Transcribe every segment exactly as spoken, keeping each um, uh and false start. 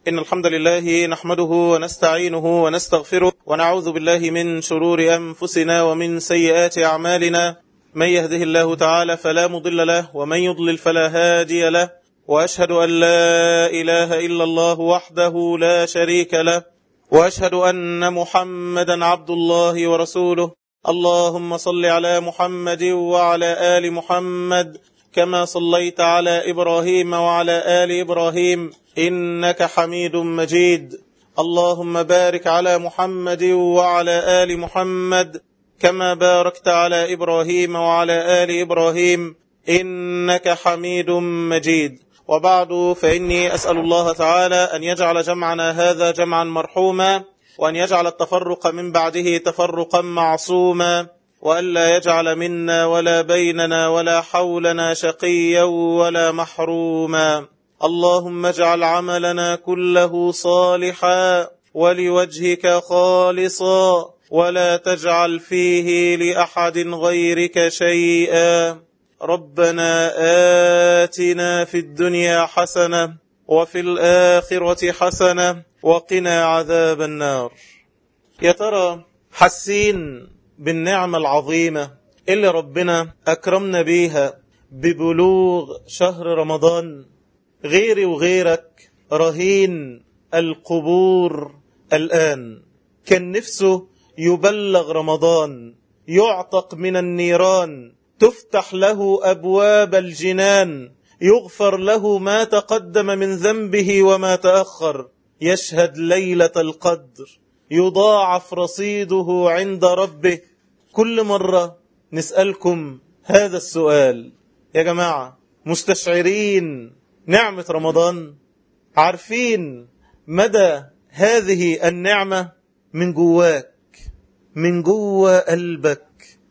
إن الحمد لله نحمده ونستعينه ونستغفره ونعوذ بالله من شرور أنفسنا ومن سيئات أعمالنا. من يهده الله تعالى فلا مضل له ومن يضلل فلا هادي له، وأشهد أن لا إله إلا الله وحده لا شريك له، وأشهد أن محمدا عبد الله ورسوله. اللهم صل على محمد وعلى آل محمد كما صليت على إبراهيم وعلى آل إبراهيم إنك حميد مجيد. اللهم بارك على محمد وعلى آل محمد كما باركت على إبراهيم وعلى آل إبراهيم إنك حميد مجيد. وبعد، فإني أسأل الله تعالى أن يجعل جمعنا هذا جمعا مرحوما، وأن يجعل التفرق من بعده تفرقا معصوما، وألا يجعل منا ولا بيننا ولا حولنا شقيا ولا محروما. اللهم اجعل عملنا كله صالحا ولوجهك خالصا، ولا تجعل فيه لأحد غيرك شيئا. ربنا آتنا في الدنيا حسنة وفي الآخرة حسنة وقنا عذاب النار. يا ترى حسين بالنعمة العظيمة اللي ربنا أكرمنا بيها ببلوغ شهر رمضان؟ غيري وغيرك رهين القبور الآن، كان نفسه يبلغ رمضان، يعتق من النيران، تفتح له أبواب الجنان، يغفر له ما تقدم من ذنبه وما تأخر، يشهد ليلة القدر، يضاعف رصيده عند ربه. كل مرة نسألكم هذا السؤال يا جماعة، مستشعرين نعمة رمضان؟ عارفين مدى هذه النعمة من جواك، من جوا قلبك؟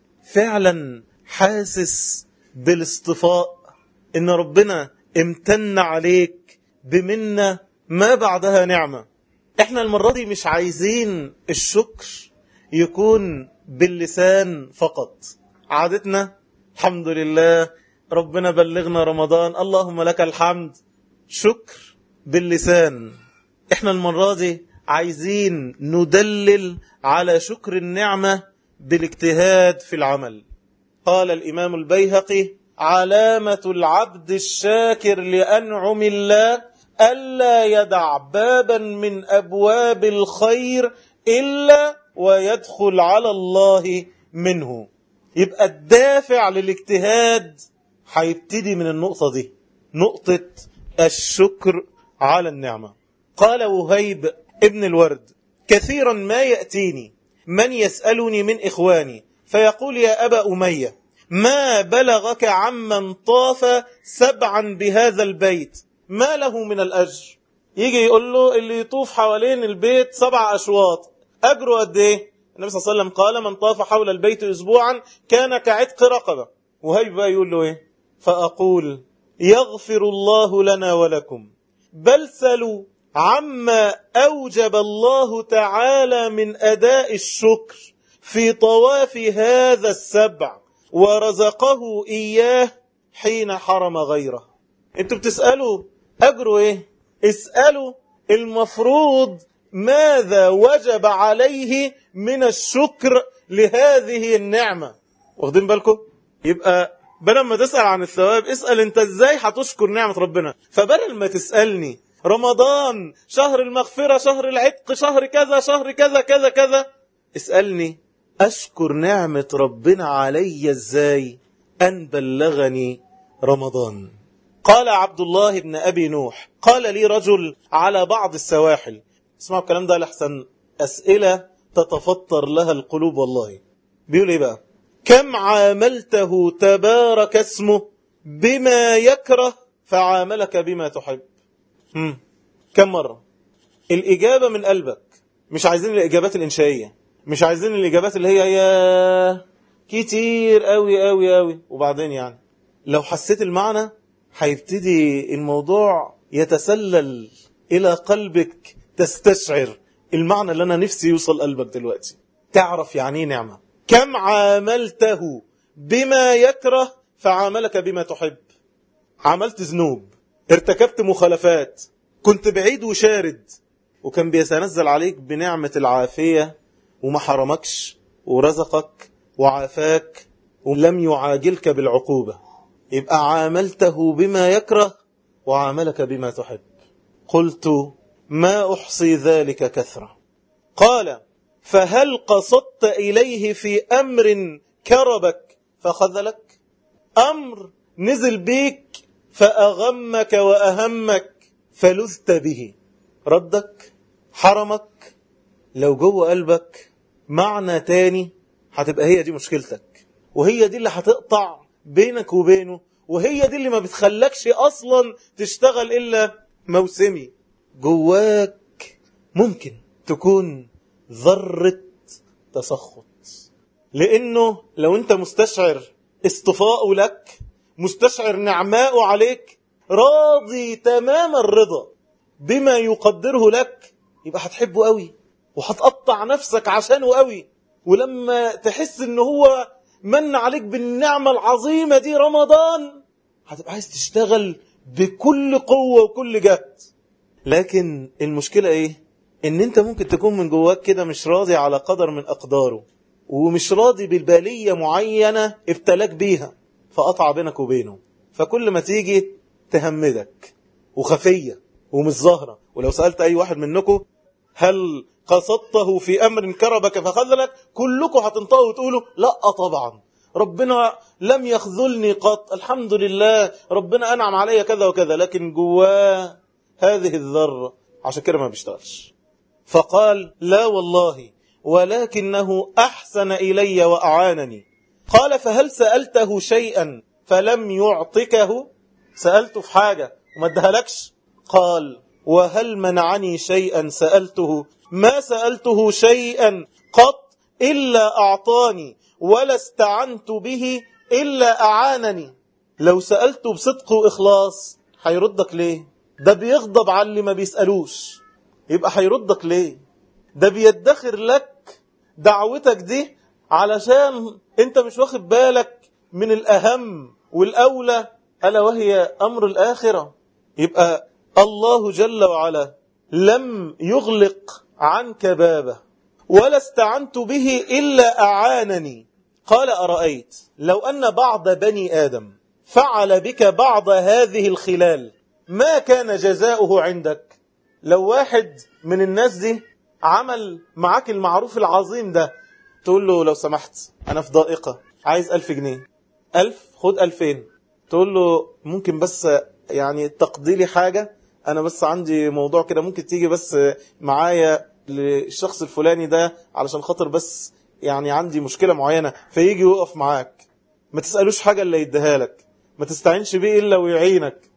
فعلا حاسس بالاصطفاء، إن ربنا امتن عليك بمنة ما بعدها نعمة. احنا المرة دي مش عايزين الشكر يكون باللسان فقط. عادتنا الحمد لله ربنا بلغنا رمضان، اللهم لك الحمد، شكر باللسان. احنا المرة دي عايزين ندلل على شكر النعمة بالاجتهاد في العمل. قال الإمام البيهقي: علامة العبد الشاكر لأنعم الله ألا يدع بابا من أبواب الخير إلا ويدخل على الله منه. يبقى الدافع للاجتهاد هيبتدي من النقطة دي، نقطة الشكر على النعمة. قال وهيب ابن الورد: كثيرا ما يأتيني من يسألني من إخواني فيقول: يا أبا أمية، ما بلغك عمن طاف سبعا بهذا البيت، ما له من الأجر؟ يجي يقول له اللي يطوف حوالين البيت سبع أشواط أجره قد إيه؟ النبي صلى الله عليه وسلم قال: من طاف حول البيت أسبوعا كان كعتق رقبة. وهيب بقى يقول له إيه؟ فأقول: يغفر الله لنا ولكم، بل سلوا عما أوجب الله تعالى من أداء الشكر في طواف هذا السبع ورزقه إياه حين حرم غيره. انتوا بتسألوا أجره إيه؟ اسألوا المفروض ماذا وجب عليه من الشكر لهذه النعمة. واخدين بالكم؟ يبقى بدل ما تسأل عن الثواب، اسأل انت ازاي هتشكر نعمة ربنا. فبدل ما تسألني رمضان شهر المغفرة، شهر العتق، شهر كذا شهر كذا كذا كذا، اسألني أشكر نعمة ربنا علي ازاي أن بلغني رمضان. قال عبد الله بن أبي نوح: قال لي رجل على بعض السواحل. اسمعوا الكلام ده لحسن أسئلة تتفطر لها القلوب والله. بيقول ايه بقى؟ كم عاملته تبارك اسمه بما يكره فعاملك بما تحب؟ هم. كم مرة؟ الإجابة من قلبك، مش عايزين الإجابات الإنشائية، مش عايزين الإجابات اللي هي يا كتير قوي قوي قوي وبعدين يعني. لو حسيت المعنى هيبتدي الموضوع يتسلل إلى قلبك، تستشعر المعنى اللي أنا نفسي يوصل قلبك دلوقتي، تعرف يعني نعمة. كم عاملته بما يكره فعاملك بما تحب. عملت ذنوب، ارتكبت مخالفات، كنت بعيد وشارد، وكان بيتنزل عليك بنعمة العافية وما حرمكش ورزقك وعافاك ولم يعاجلك بالعقوبة، يبقى عاملته بما يكره وعاملك بما تحب. قلت ما أحصي ذلك كثرة. قال فهل قصدت إليه في أمر كربك فخذلك؟ أمر نزل بيك فأغمك وأهمك فلذت به، ردك حرمك، لو جوه قلبك معنى تاني هتبقى هي دي مشكلتك، وهي دي اللي هتقطع بينك وبينه، وهي دي اللي ما بتخلكش أصلا تشتغل إلا موسمي. جواك ممكن تكون ذرة تسخط، لأنه لو أنت مستشعر اصطفاءه لك، مستشعر نعماءه عليك، راضي تمام الرضا بما يقدره لك، يبقى هتحبه قوي وهتقطع نفسك عشانه قوي. ولما تحس ان هو من عليك بالنعمة العظيمة دي رمضان، هتبقى عايز تشتغل بكل قوة وكل جهد. لكن المشكلة ايه؟ ان انت ممكن تكون من جواك كده مش راضي على قدر من اقداره، ومش راضي بالبالية معينة ابتلاك بيها فقطع بينك وبينه، فكل ما تيجي تهمدك وخفية ومش ظاهرة. ولو سألت اي واحد منكم هل قصدته في امر كربك فخذلك، كلكم هتنطقوا وتقولوا لا طبعا، ربنا لم يخذلني قط، الحمد لله ربنا انعم علي كذا وكذا. لكن جواه هذه الذرة، عشان كده ما بيشتغلش. فقال لا والله ولكنه أحسن إلي وأعانني. قال فهل سألته شيئا فلم يعطكه؟ سألته في حاجة وما ادهلكش؟ قال وهل منعني شيئا سألته؟ ما سألته شيئا قط إلا أعطاني، ولا استعنت به إلا أعانني. لو سألته بصدق وإخلاص هيردك ليه؟ ده بيغضب على اللي ما بيسألوش، يبقى هيردك ليه؟ ده بيدخر لك دعوتك دي علشان انت مش واخد بالك من الأهم والأولى، ألا وهي أمر الآخرة. يبقى الله جل وعلا لم يغلق عنك بابه ولا استعنت به إلا أعانني. قال أرأيت لو أن بعض بني آدم فعل بك بعض هذه الخلال ما كان جزاؤه عندك؟ لو واحد من الناس دي عمل معاك المعروف العظيم ده، تقول له لو سمحت أنا في ضائقة عايز ألف جنيه، ألف خد ألفين، تقول له ممكن بس يعني تقضي لي حاجة، أنا بس عندي موضوع كده ممكن تيجي بس معايا للشخص الفلاني ده علشان خاطر بس يعني عندي مشكلة معينة، فيجي يوقف معاك. ما تسألوش حاجة اللي يديها لك، ما تستعينش بيه إلا ويعينك،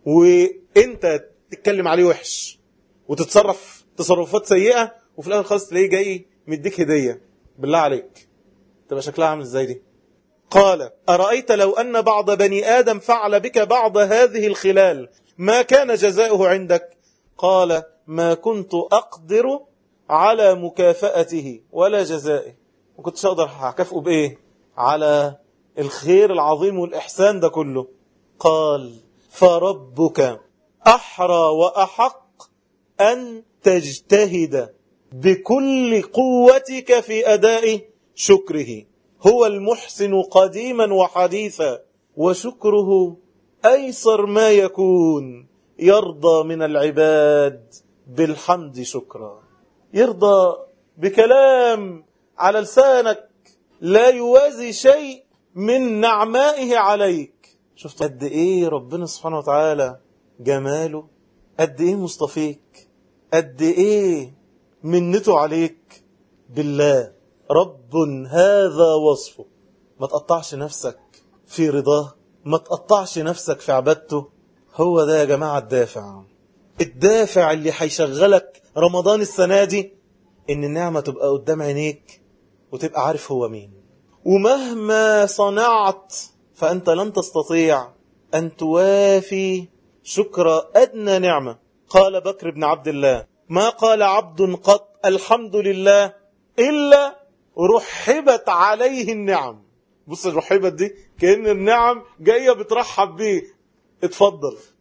وإنت تتكلم عليه وحش وتتصرف تصرفات سيئة، وفي الآخر خالص تلاقيه جاي مديك هدية. بالله عليك تبقى شكلها عامل ازاي دي؟ قال أرأيت لو أن بعض بني آدم فعل بك بعض هذه الخلال ما كان جزاؤه عندك؟ قال ما كنت أقدر على مكافأته ولا جزائه. ما كنتش أقدر أكافئه بإيه على الخير العظيم والإحسان ده كله. قال فربك أحرى وأحق أن تجتهد بكل قوتك في أداء شكره، هو المحسن قديما وحديثا، وشكره أيسر ما يكون، يرضى من العباد بالحمد شكرا. يرضى بكلام على لسانك لا يوازي شيء من نعمائه عليك. شفت قد ايه ربنا سبحانه وتعالى جماله، قد ايه مصطفيك، قد ايه منته عليك. بالله رب هذا وصفه. ما تقطعش نفسك في رضاه، ما تقطعش نفسك في عبادته. هو ده يا جماعة الدافع، الدافع اللي هيشغلك رمضان السنة دي، ان النعمة تبقى قدام عينيك وتبقى عارف هو مين. ومهما صنعت فأنت لن تستطيع أن توافي شكر أدنى نعمة. قال بكر بن عبد الله ما قال عبد قط الحمد لله إلا رحبت عليه النعم. بص الرحبت دي كأن النعم جاية بترحب بيه، اتفضل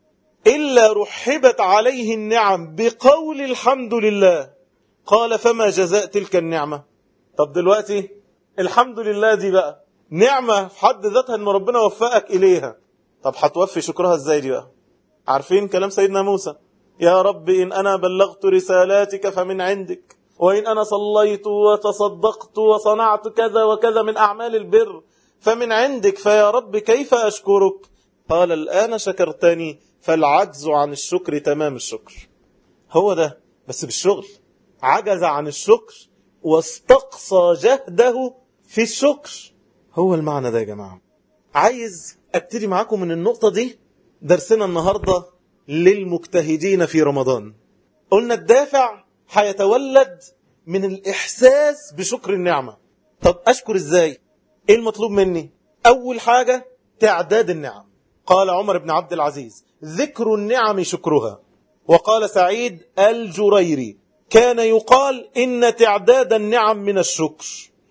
إلا رحبت عليه النعم بقول الحمد لله. قال فما جزاء تلك النعمة؟ طب دلوقتي الحمد لله دي بقى نعمة في حد ذاتها ان ربنا وفقك إليها، طب هتوفي شكرها ازاي دي بقى؟ عارفين كلام سيدنا موسى؟ يا رب إن أنا بلغت رسالاتك فمن عندك، وإن أنا صليت وتصدقت وصنعت كذا وكذا من أعمال البر فمن عندك، فيا رب كيف أشكرك؟ قال الآن شكرتني، فالعجز عن الشكر تمام الشكر. هو ده، بس بالشغل. عجز عن الشكر واستقصى جهده في الشكر. هو المعنى ده يا جماعة. عايز أبتدي معاكم من النقطة دي درسنا النهاردة للمجتهدين في رمضان. قلنا الدافع هيتولد من الإحساس بشكر النعمة. طب أشكر إزاي؟ إيه المطلوب مني؟ أول حاجة تعداد النعم. قال عمر بن عبد العزيز ذكر النعم شكرها. وقال سعيد الجريري كان يقال إن تعداد النعم من الشكر.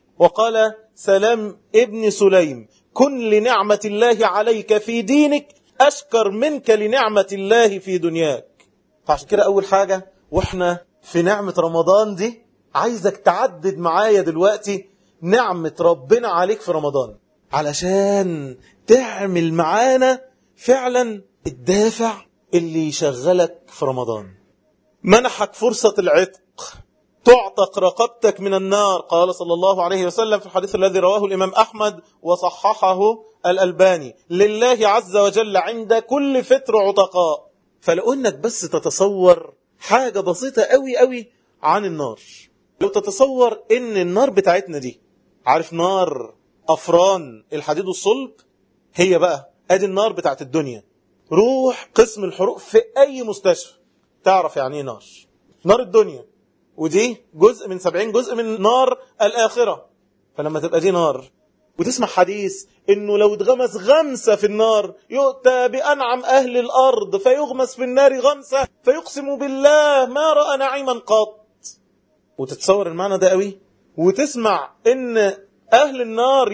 وقال سلام ابن سليم كن لنعمة الله عليك في دينك أشكر منك لنعمة الله في دنياك. فعشان كده أول حاجة وإحنا في نعمة رمضان دي عايزك تعدد معايا دلوقتي نعمة ربنا عليك في رمضان، علشان تعمل معانا فعلا الدافع اللي يشغلك في رمضان. منحك فرصة العتق، تعتق رقبتك من النار. قال صلى الله عليه وسلم في الحديث الذي رواه الإمام أحمد وصححه الألباني لله عز وجل عند كل فطر عتقاء. فلو انك بس تتصور حاجة بسيطة قوي قوي عن النار، لو تتصور ان النار بتاعتنا دي، عارف نار أفران الحديد والصلب؟ هي بقى ادي النار بتاعت الدنيا. روح قسم الحروق في اي مستشفى تعرف يعني ايه نار. نار الدنيا، ودي جزء من سبعين جزء من نار الآخرة. فلما تبقى دي نار وتسمع حديث انه لو اتغمس غمسة في النار يؤتى بأنعم أهل الأرض فيغمس في النار غمسة فيقسم بالله ما رأى نعيما قط، وتتصور المعنى ده قوي، وتسمع ان أهل النار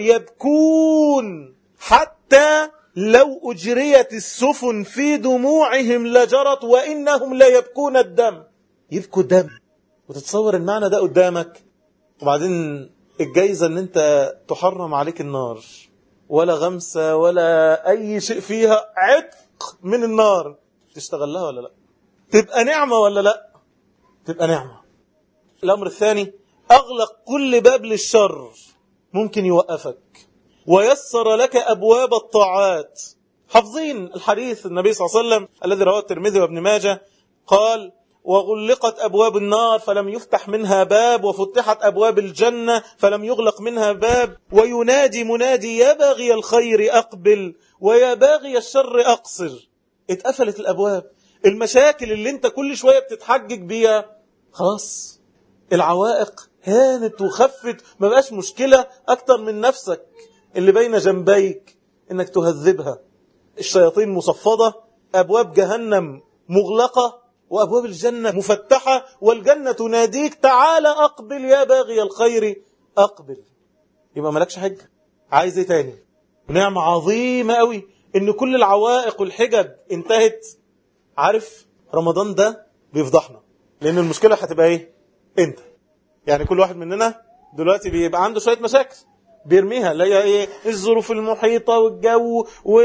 يبكون حتى لو أجريت السفن في دموعهم لجرت وإنهم لا يبكون الدم، يبكوا الدم. وتتصور المعنى ده قدامك، وبعدين الجايزة ان انت تحرم عليك النار، ولا غمسة ولا اي شيء فيها، عتق من النار. تشتغل لها ولا لا؟ تبقى نعمة ولا لا؟ تبقى نعمة. الامر الثاني اغلق كل باب للشر ممكن يوقفك، ويسر لك ابواب الطاعات. حافظين الحديث النبي صلى الله عليه وسلم الذي رواه الترمذي وابن ماجه قال وغلقت أبواب النار فلم يفتح منها باب، وفتحت أبواب الجنة فلم يغلق منها باب، وينادي منادي يا باغي الخير أقبل ويا باغي الشر أقصر. اتقفلت الأبواب. المشاكل اللي انت كل شوية بتتحجج بيها خلاص، العوائق هانت وخفت، ما بقاش مشكلة أكتر من نفسك اللي بين جنبيك انك تهذبها. الشياطين مصفدة، أبواب جهنم مغلقة، وأبواب الجنة مفتحة، والجنة تناديك تعال أقبل يا باغي الخير أقبل. يبقى ملكش حجة، عايز ايه تاني؟ نعمة عظيمة قوي ان كل العوائق والحجج انتهت. عارف رمضان ده بيفضحنا، لان المشكلة هتبقى ايه؟ انت يعني كل واحد مننا دلوقتي بيبقى عنده شوية مشاكل بيرميها، اللي هي ايه؟ الظروف المحيطة والجو،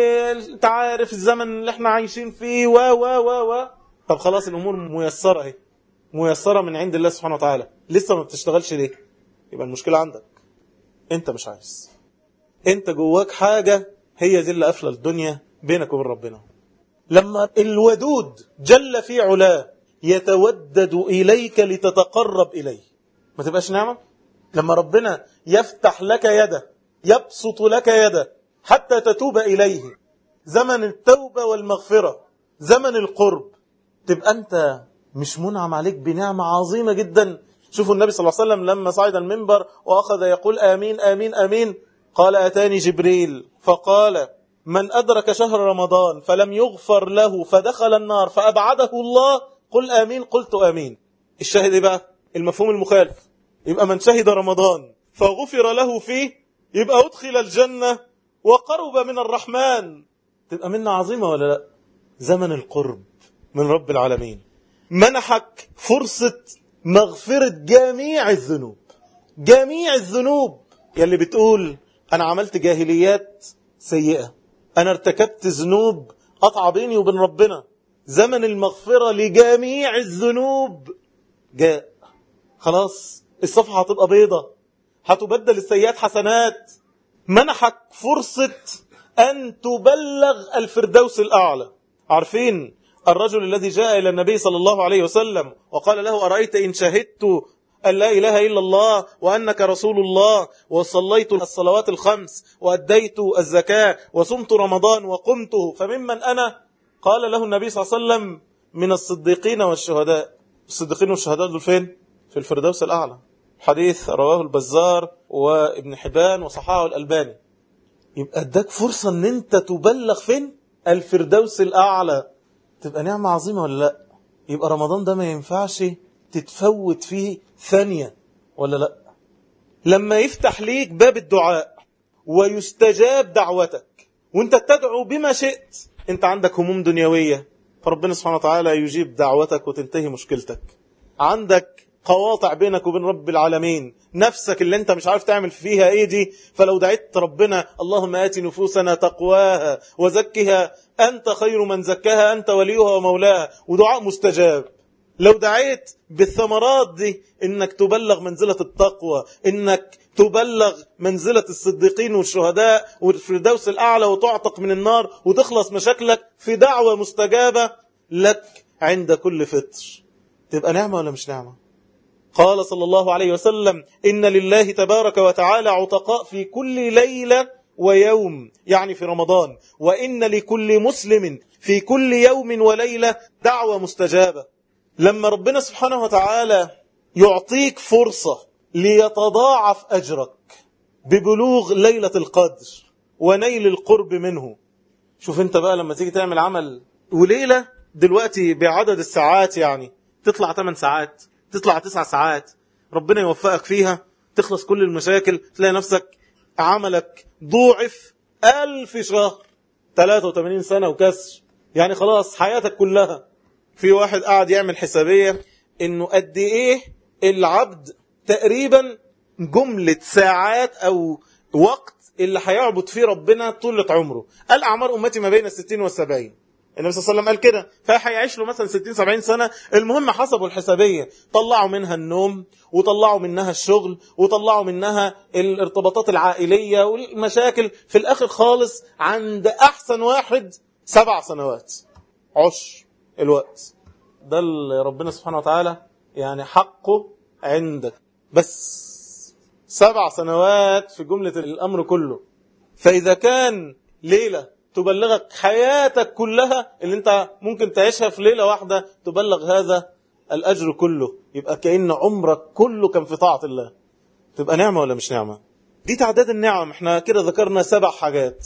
وتعارف الزمن اللي احنا عايشين فيه و و و و طب خلاص الأمور ميسرة اهي، ميسرة من عند الله سبحانه وتعالى، لسه ما بتشتغلش ليه؟ يبقى المشكلة عندك انت، مش عايز. انت جواك حاجة هي دي اللي قافلة الدنيا بينك وبين ربنا. لما الودود جل في علاه يتودد إليك لتتقرب إليه، ما تبقاش نعمة؟ لما ربنا يفتح لك يده، يبسط لك يده حتى تتوب إليه، زمن التوبة والمغفرة، زمن القرب، تبقى أنت مش منعم عليك بنعمة عظيمة جدا. شوفوا النبي صلى الله عليه وسلم لما صعد المنبر وأخذ يقول آمين آمين آمين، قال أتاني جبريل فقال من أدرك شهر رمضان فلم يغفر له فدخل النار فأبعده الله قل آمين قلت آمين. الشاهد بقى المفهوم المخالف، يبقى من شهد رمضان فغفر له فيه يبقى أدخل الجنة وقرب من الرحمن. تبقى منا عظيمة ولا لا؟ زمن القرب من رب العالمين، منحك فرصة مغفرة جميع الذنوب. جميع الذنوب يلي بتقول أنا عملت جاهليات سيئة، أنا ارتكبت ذنوب قطع بيني وبين ربنا، زمن المغفرة لجميع الذنوب جاء. خلاص الصفحة هتبقى بيضة، هتبدل السيئات حسنات. منحك فرصة أن تبلغ الفردوس الأعلى. عارفين الرجل الذي جاء إلى النبي صلى الله عليه وسلم وقال له أرأيت إن شهدت أن لا إله إلا الله وأنك رسول الله وصليت الصلوات الخمس وأديت الزكاة وصمت رمضان وقمته فممن أنا؟ قال له النبي صلى الله عليه وسلم من الصديقين والشهداء. الصديقين والشهداء دول فين؟ في الفردوس الأعلى. حديث رواه البزار وابن حبان وصححه الألباني. يبقى اداك فرصة ان انت تبلغ فين؟ الفردوس الأعلى. تبقى نعمة عظيمة ولا لا؟ يبقى رمضان ده ما ينفعش تتفوت فيه ثانية ولا لا؟ لما يفتح ليك باب الدعاء ويستجاب دعوتك وانت تدعو بما شئت، انت عندك هموم دنيوية فربنا سبحانه وتعالى يجيب دعوتك وتنتهي مشكلتك. عندك قواطع بينك وبين رب العالمين، نفسك اللي انت مش عارف تعمل فيها ايه دي، فلو دعيت ربنا اللهم آت نفوسنا تقواها وزكها أنت خير من زكاها أنت وليها ومولاها، ودعاء مستجاب. لو دعيت بالثمرات دي انك تبلغ منزلة التقوى، انك تبلغ منزلة الصديقين والشهداء والفردوس الأعلى وتعتق من النار وتخلص مشاكلك في دعوة مستجابة لك عند كل فطر، تبقى نعمة ولا مش نعمة؟ قال صلى الله عليه وسلم إن لله تبارك وتعالى عتقاء في كل ليلة ويوم، يعني في رمضان، وإن لكل مسلم في كل يوم وليلة دعوة مستجابة. لما ربنا سبحانه وتعالى يعطيك فرصة ليتضاعف أجرك ببلوغ ليلة القدر ونيل القرب منه، شوف انت بقى لما تيجي تعمل عمل وليلة دلوقتي بعدد الساعات، يعني تطلع ثمان ساعات، تطلع تسع ساعات، ربنا يوفقك فيها، تخلص كل المشاكل، تلاقي نفسك عملك ضوعف ألف شهر، ثلاثة وثمانين سنة وكسر، يعني خلاص حياتك كلها. في واحد قاعد يعمل حسابية انه قد ايه العبد تقريبا جملة ساعات او وقت اللي هيعبد فيه ربنا طولة عمره. قال اعمار امتي ما بين الستين والسبعين، النبي صلى الله عليه وسلم قال كده، فهيعيش له مثلا ستين سبعين سنة. المهم حسبوا الحسابية، طلعوا منها النوم وطلعوا منها الشغل وطلعوا منها الارتباطات العائلية والمشاكل، في الاخر خالص عند احسن واحد سبع سنوات عشر الوقت. ده اللي ربنا سبحانه وتعالى يعني حقه عندك، بس سبع سنوات في جملة الأمر كله. فإذا كان ليلة تبلغك حياتك كلها اللي انت ممكن تعيشها في ليلة واحدة، تبلغ هذا الأجر كله، يبقى كأن عمرك كله كان في طاعة الله. تبقى نعمة ولا مش نعمة؟ دي تعداد النعم. احنا كده ذكرنا سبع حاجات.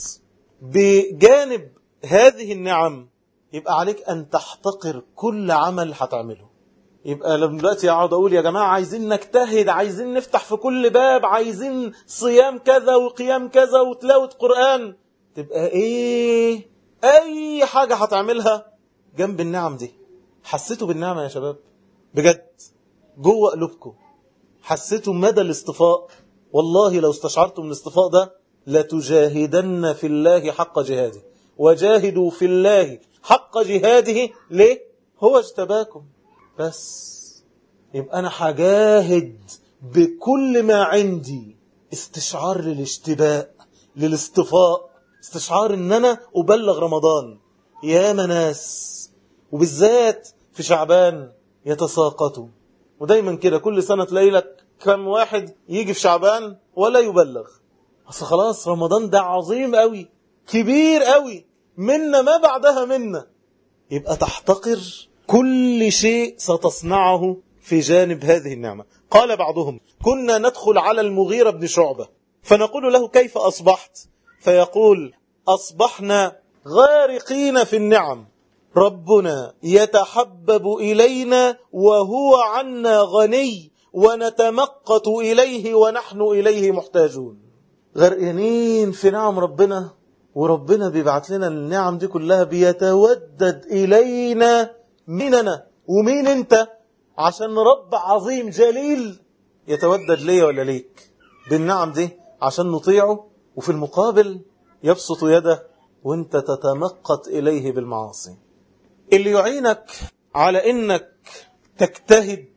بجانب هذه النعم يبقى عليك أن تحتقر كل عمل هتعمله. يبقى لما دلوقتي اقعد اقول يا جماعة عايزين نجتهد، عايزين نفتح في كل باب، عايزين صيام كذا وقيام كذا وتلاوة قرآن، تبقى ايه اي حاجة هتعملها جنب النعم دي. حسيتوا بالنعمة يا شباب بجد جوه قلوبكم؟ حسيتوا مدى الاصطفاء؟ والله لو استشعرتم من الاصطفاء ده لتجاهدن في الله حق جهاده، وجاهدوا في الله حق جهاده. ليه؟ هو اجتباكم بس. يبقى أنا هجاهد بكل ما عندي، استشعار للاشتباء للاصطفاء، استشعار ان انا ابلغ رمضان. يا مناس وبالذات في شعبان يتساقطوا، ودايما كده كل سنة تلاقي لك كم واحد يجي في شعبان ولا يبلغ. اصل خلاص رمضان ده عظيم قوي، كبير قوي، منا ما بعدها منا. يبقى تحتقر كل شيء ستصنعه في جانب هذه النعمة. قال بعضهم كنا ندخل على المغيرة بن شعبة فنقول له كيف أصبحت؟ فيقول أصبحنا غارقين في النعم، ربنا يتحبب إلينا وهو عنا غني ونتمقت إليه ونحن إليه محتاجون. غرقانين في نعم ربنا وربنا بيبعت لنا النعم دي كلها، بيتودد إلينا مننا. ومين انت عشان رب عظيم جليل يتودد ليا ولا ليك بالنعم دي عشان نطيعه، وفي المقابل يبسط يده وانت تتمقت إليه بالمعاصي. اللي يعينك على انك تجتهد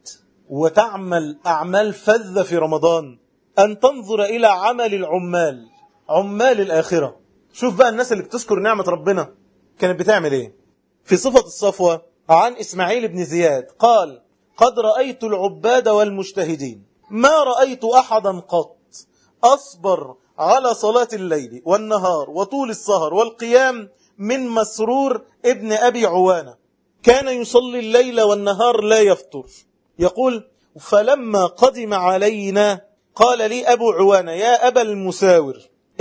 وتعمل أعمال فذة في رمضان أن تنظر إلى عمل العمال، عمال الآخرة. شوف بقى الناس اللي بتذكر نعمة ربنا كانت بتعمل ايه. في صفة الصفوة عن إسماعيل بن زياد قال: قد رأيت العباد والمجتهدين ما رأيت أحدا قط أصبر على صلاة الليل والنهار وطول السهر والقيام من مسرور ابن أبي عوانة، كان يصلي الليل والنهار لا يفطر. يقول: فلما قدم علينا قال لي أبو عوانة: يا أبا المساور،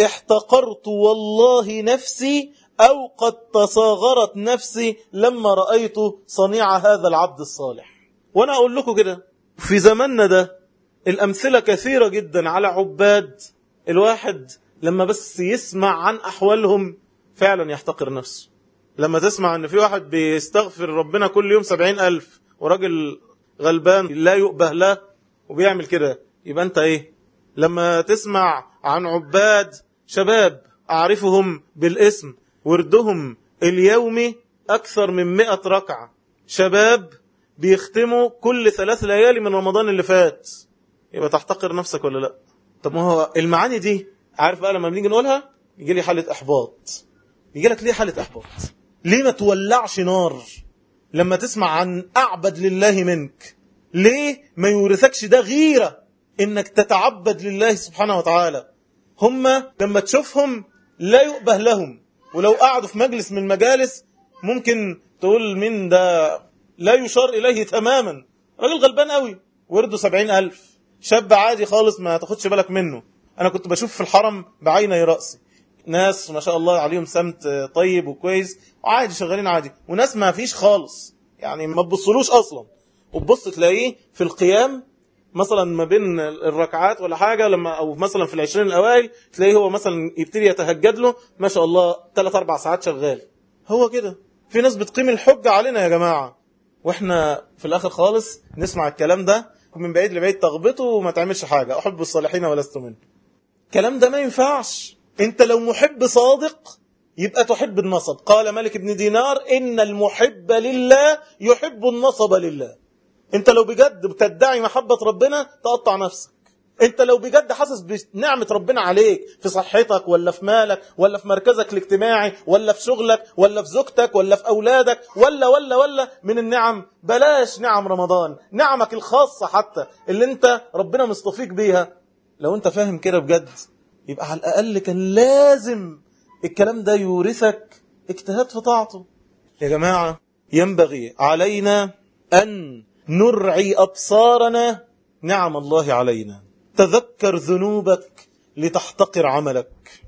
احتقرت والله نفسي أو قد تصاغرت نفسي لما رأيت صنيع هذا العبد الصالح. وأنا أقول لكم كده، في زماننا ده الأمثلة كثيرة جدا على عباد الواحد لما بس يسمع عن أحوالهم فعلا يحتقر نفسه. لما تسمع أن في واحد بيستغفر ربنا كل يوم سبعين ألف وراجل غلبان لا يؤبه له وبيعمل كده، يبقى أنت إيه؟ لما تسمع عن عباد شباب أعرفهم بالاسم وردهم اليومي أكثر من مئة ركعة، شباب بيختموا كل ثلاث ليالي من رمضان اللي فات، يبقى تحتقر نفسك ولا لا؟ طب ما هو المعاني دي عارف بقى لما بنيجي نقولها يجي لي حالة إحباط. يجي لك ليه حالة إحباط؟ ليه ما تولعش نار لما تسمع عن أعبد لله منك؟ ليه ما يورثكش ده غيرة إنك تتعبد لله سبحانه وتعالى؟ هم لما تشوفهم لا يؤبه لهم، ولو قعدوا في مجلس من المجالس ممكن تقول من ده لا يشار إليه تماما، راجل غلبان قوي ورده سبعين ألف، شاب عادي خالص ما تاخدش بالك منه. أنا كنت بشوف في الحرم بعيني رأسي ناس ما شاء الله عليهم سمت طيب وكويس وعادي شغالين عادي، وناس ما فيش خالص يعني ما تبصلوش أصلا، وتبص تلاقيه في القيام مثلا ما بين الركعات ولا حاجة، لما أو مثلا في العشرين الأوائل تلاقيه هو مثلا يبتدي يتهجد له ما شاء الله ثلاث أربع ساعات شغال. هو كده في ناس بتقيم الحجة علينا يا جماعة، وإحنا في الآخر خالص نسمع الكلام ده من بعيد لبعيد تغبطه وما تعملش حاجة. أحب الصالحين ولست منه. الكلام ده ما ينفعش. أنت لو محب صادق يبقى تحب النصب. قال مالك بن دينار: إن المحب لله يحب النصب لله. أنت لو بجد بتدعي محبة ربنا تقطع نفسك. أنت لو بجد حاسس بنعمة ربنا عليك في صحتك ولا في مالك ولا في مركزك الاجتماعي ولا في شغلك ولا في زوجتك ولا في أولادك ولا ولا ولا من النعم، بلاش نعم رمضان، نعمك الخاصة حتى اللي أنت ربنا مصطفيك بيها. لو أنت فاهم كده بجد يبقى على الأقل كان لازم الكلام ده يورثك اجتهاد في طاعته. يا جماعة ينبغي علينا أن نرعي أبصارنا نعم الله علينا. تذكر ذنوبك لتحتقر عملك.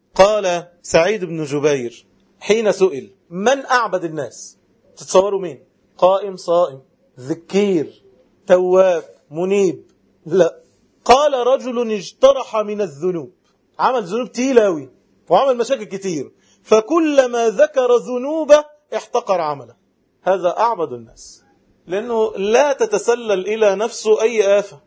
قال سعيد بن جبير حين سئل: من أعبد الناس؟ تتصوروا مين؟ قائم صائم ذكير تواب منيب؟ لا، قال: رجل اجترح من الذنوب، عمل ذنوب تيلاوي وعمل مشاكل كتير، فكلما ذكر ذنوبه احتقر عمله. هذا أعبد الناس، لأنه لا تتسلل إلى نفسه أي آفة،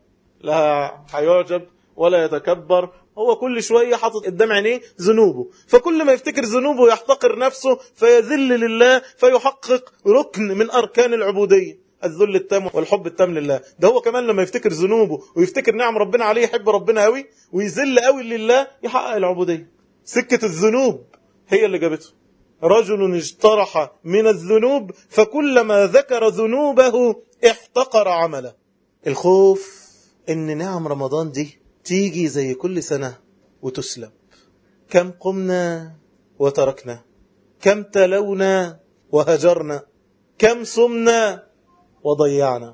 لا هيعجب ولا يتكبر، هو كل شوية حاطط قدام عينيه ذنوبه، فكل ما يفتكر ذنوبه يحتقر نفسه فيذل لله، فيحقق ركن من أركان العبودية، الذل التام والحب التام لله. ده هو كمان لما يفتكر ذنوبه ويفتكر نعم ربنا عليه يحب ربنا قوي ويذل قوي لله، يحقق العبودية. سكة الذنوب هي اللي جابته. رجل اجترح من الذنوب فكلما ذكر ذنوبه احتقر عمله. الخوف ان نعم رمضان دي تيجي زي كل سنة وتسلب. كم قمنا وتركنا، كم تلونا وهجرنا، كم صمنا وضيعنا،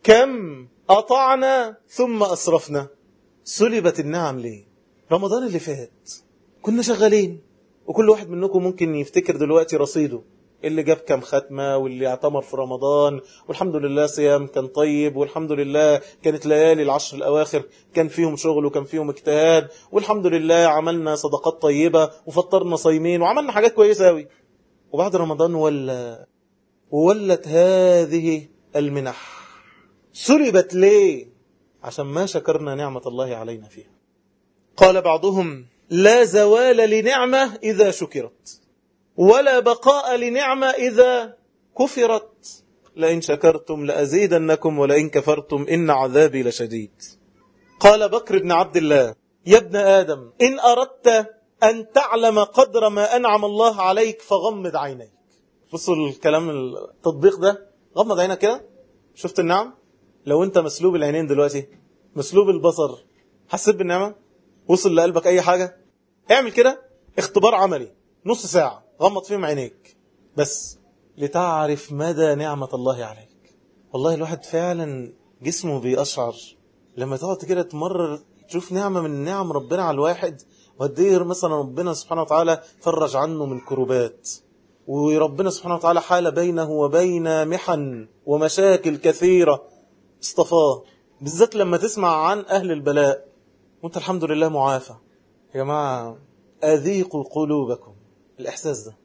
كم أطعنا ثم أسرفنا. سلبت النعم ليه؟ رمضان اللي فات كنا شغالين، وكل واحد منكم ممكن يفتكر دلوقتي رصيده اللي جاب كام ختمة واللي اعتمر في رمضان، والحمد لله صيام كان طيب، والحمد لله كانت ليالي العشر الأواخر كان فيهم شغل وكان فيهم اجتهاد، والحمد لله عملنا صدقات طيبة وفطرنا صايمين وعملنا حاجات كويسة أوي. وبعد رمضان ولا ولت هذه المنح سلبت ليه؟ عشان ما شكرنا نعمة الله علينا فيها. قال بعضهم لا زوال لنعمة إذا شكرت، ولا بقاء لنعمة إذا كفرت، لئن شكرتم لأزيدنكم ولئن كفرتم إن عذابي لشديد. قال بكر بن عبد الله يا ابن آدم إن أردت أن تعلم قدر ما أنعم الله عليك فغمض عينيك. بصوا الكلام التطبيق ده، غمض عينك كده، شفت النعم؟ لو أنت مسلوب العينين دلوقتي، مسلوب البصر، حسيت بالنعمة؟ وصل لقلبك أي حاجة؟ اعمل كده اختبار عملي نص ساعة، غمض فيهم عينيك بس لتعرف مدى نعمة الله عليك. والله الواحد فعلا جسمه بيأشعر لما تقعد كده تمرر تشوف نعمة من نعم ربنا على الواحد، وقديه مثلا ربنا سبحانه وتعالى فرج عنه من كروبات، وربنا سبحانه وتعالى حال بينه وبين محن ومشاكل كثيرة اصطفاه، بالذات لما تسمع عن أهل البلاء وانت الحمد لله معافى. يا جماعة أذيقوا قلوبكم الإحساس ده.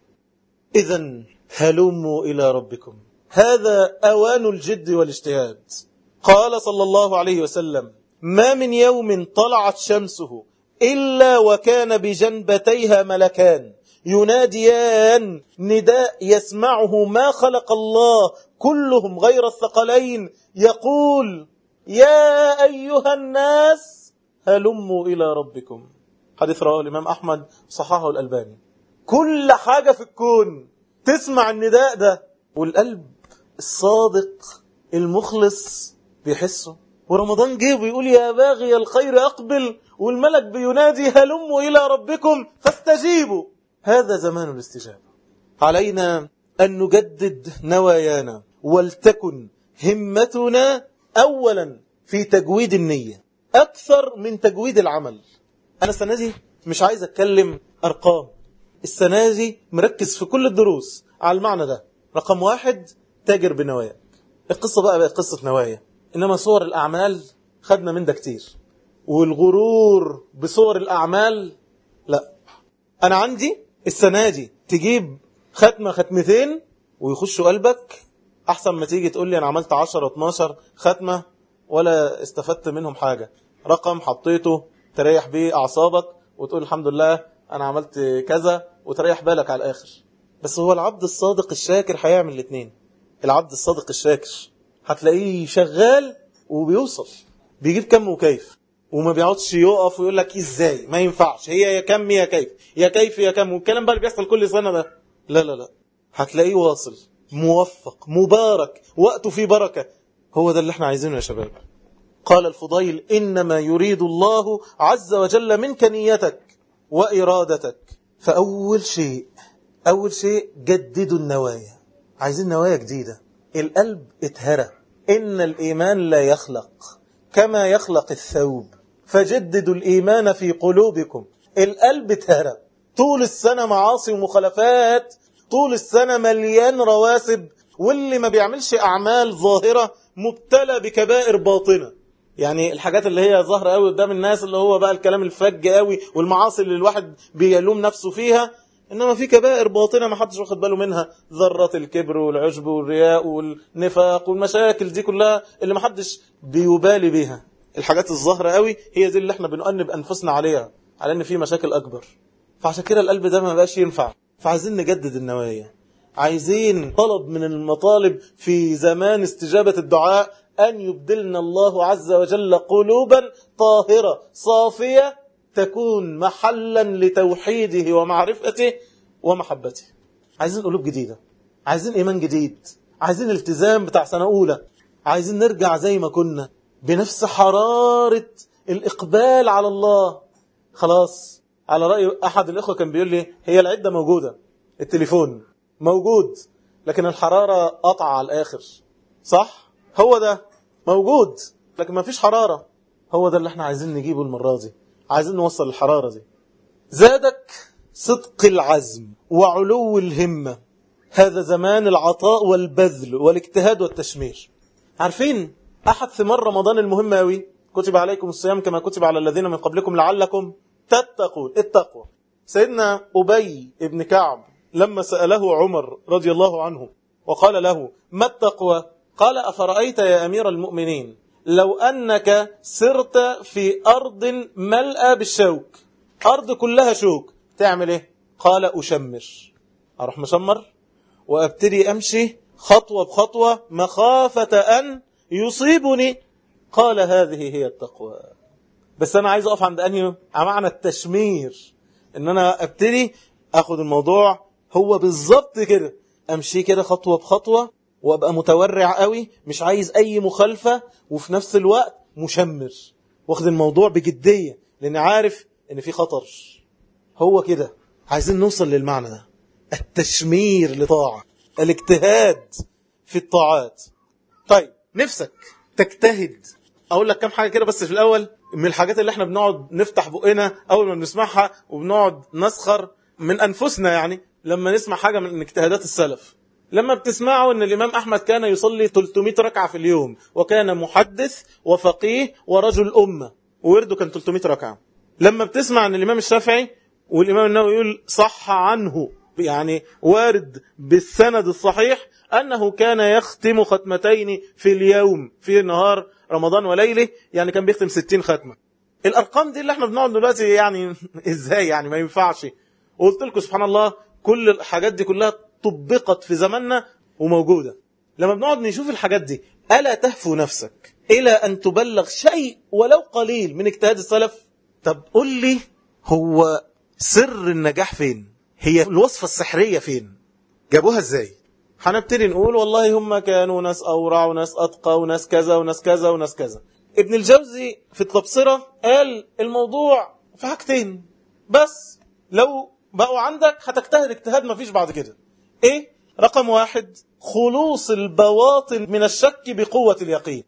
إذن هلموا إلى ربكم، هذا أوان الجد والاجتهاد. قال صلى الله عليه وسلم ما من يوم طلعت شمسه إلا وكان بجنبتيها ملكان يناديان نداء يسمعه ما خلق الله كلهم غير الثقلين، يقول يا أيها الناس هلموا إلى ربكم. حديث رواه الإمام أحمد صححه الألباني. كل حاجة في الكون تسمع النداء ده، والقلب الصادق المخلص بيحسه. ورمضان جه ويقول يا باغي الخير أقبل، والملك بينادي هلموا إلى ربكم فاستجيبوا. هذا زمان الاستجابة. علينا أن نجدد نوايانا، ولتكن همتنا أولا في تجويد النية أكثر من تجويد العمل. أنا السنة دي مش عايز أتكلم أرقام، السنة دي مركز في كل الدروس على المعنى ده. رقم واحد تاجر بنواياك. القصة بقى بقت قصة نوايا، إنما صور الأعمال خدنا من ده كتير، والغرور بصور الأعمال لا. أنا عندي السنة دي تجيب ختمة ختمتين ويخشوا قلبك أحسن ما تيجي تقول لي أنا عملت عشرة اتناشر ختمة ولا استفدت منهم حاجة. رقم حطيته تريح بيه أعصابك وتقول الحمد لله أنا عملت كذا وتريح بالك على الآخر. بس هو العبد الصادق الشاكر هيعمل الاثنين. العبد الصادق الشاكر هتلاقيه شغال وبيوصل، بيجيب كم وكيف، وما بيقعدش يقف ويقول لك ازاي ما ينفعش، هي يا كم يا كيف يا كيف يا كم، والكلام بقى اللي بيحصل كل سنة ده. لا لا لا، هتلاقيه واصل موفق مبارك وقته فيه بركة. هو ده اللي احنا عايزينه يا شباب. قال الفضيل إنما يريد الله عز وجل منك نيتك وإرادتك. فأول شيء أول شيء جددوا النوايا. عايزين نوايا جديدة. القلب اتهرى، إن الإيمان لا يخلق كما يخلق الثوب فجددوا الإيمان في قلوبكم. القلب اتهرى طول السنة معاصي ومخالفات، طول السنة مليان رواسب، واللي ما بيعملش أعمال ظاهرة مبتلى بكبائر باطنة. يعني الحاجات اللي هي ظاهرة قوي قدام الناس اللي هو بقى الكلام الفج قوي والمعاصي اللي الواحد بيلوم نفسه فيها، إنما في كبائر باطنة ما حدش واخد باله منها، ذرة الكبر والعجب والرياء والنفاق والمشاكل دي كلها اللي ما حدش بيبالي بيها. الحاجات الظاهرة قوي هي دي اللي احنا بنؤنب أنفسنا عليها، على إن في مشاكل أكبر. فعشان كده القلب ده ما بقاش ينفع. فعايزين نجدد النوايا. عايزين طلب من المطالب في زمان استجابة الدعاء أن يبدلنا الله عز وجل قلوبا طاهرة صافية تكون محلا لتوحيده ومعرفته ومحبته. عايزين قلوب جديدة، عايزين إيمان جديد، عايزين التزام بتاع سنة أولى، عايزين نرجع زي ما كنا بنفس حرارة الإقبال على الله. خلاص، على رأي أحد الإخوة كان بيقول لي هي العدة موجودة، التليفون موجود، لكن الحرارة قطع على الآخر. صح؟ هو ده موجود لكن ما فيش حرارة. هو ده اللي احنا عايزين نجيبه المرة دي، عايزين نوصل الحرارة دي. زادك صدق العزم وعلو الهمة هذا زمان العطاء والبذل والاجتهاد والتشمير. عارفين أحد ثمار رمضان المهم أوي؟ كتب عليكم الصيام كما كتب على الذين من قبلكم لعلكم تتقون. التقوى. سيدنا أبي بن كعب لما سأله عمر رضي الله عنه وقال له ما التقوى؟ قال أفرأيت يا أمير المؤمنين لو أنك سرت في أرض ملأى بالشوك، أرض كلها شوك، تعمل إيه؟ قال أشمر، أروح مشمر وأبتدي أمشي خطوة بخطوة مخافة أن يصيبني. قال هذه هي التقوى. بس أنا عايز أقف عند أنهي معنى التشمير، إن أنا أبتدي أخذ الموضوع هو بالضبط كده، أمشي كده خطوة بخطوة وأبقى متورع قوي، مش عايز أي مخالفة، وفي نفس الوقت مشمر، واخد الموضوع بجدية لأن عارف إن في خطر. هو كده عايزين نوصل للمعنى ده، التشمير لطاعة، الاجتهاد في الطاعات. طيب نفسك تجتهد، أقول لك كم حاجة كده بس في الأول من الحاجات اللي احنا بنقعد نفتح بقنا أول ما بنسمعها وبنقعد نسخر من أنفسنا، يعني لما نسمع حاجة من اجتهادات السلف. لما بتسمعوا أن الإمام أحمد كان يصلي ثلاثمائة ركعة في اليوم، وكان محدث وفقيه ورجل أمة، وورده كان ثلاثمائة ركعة. لما بتسمع أن الإمام الشافعي والإمام النووي يقول صح عنه، يعني وارد بالسند الصحيح أنه كان يختم ختمتين في اليوم في نهار رمضان وليله، يعني كان بيختم ستين ختمة. الأرقام دي اللي احنا بنقعد دلوقتي يعني إزاي يعني ما ينفعش. وقلت لكم سبحان الله كل الحاجات دي كلها طبقت في زماننا وموجودة. لما بنقعد نشوف الحاجات دي ألا تهفو نفسك إلى أن تبلغ شيء ولو قليل من اجتهاد السلف؟ طب قل لي هو سر النجاح فين؟ هي الوصفة السحرية فين؟ جابوها ازاي؟ هنبتدي نقول والله هم كانوا ناس أورع وناس أتقى وناس كذا وناس كذا وناس كذا. ابن الجوزي في التبصرة قال الموضوع في حاجتين بس، لو بقوا عندك هتجتهد اجتهاد ما فيش بعد كده. ايه؟ رقم واحد خلوص البواطن من الشك بقوة اليقين.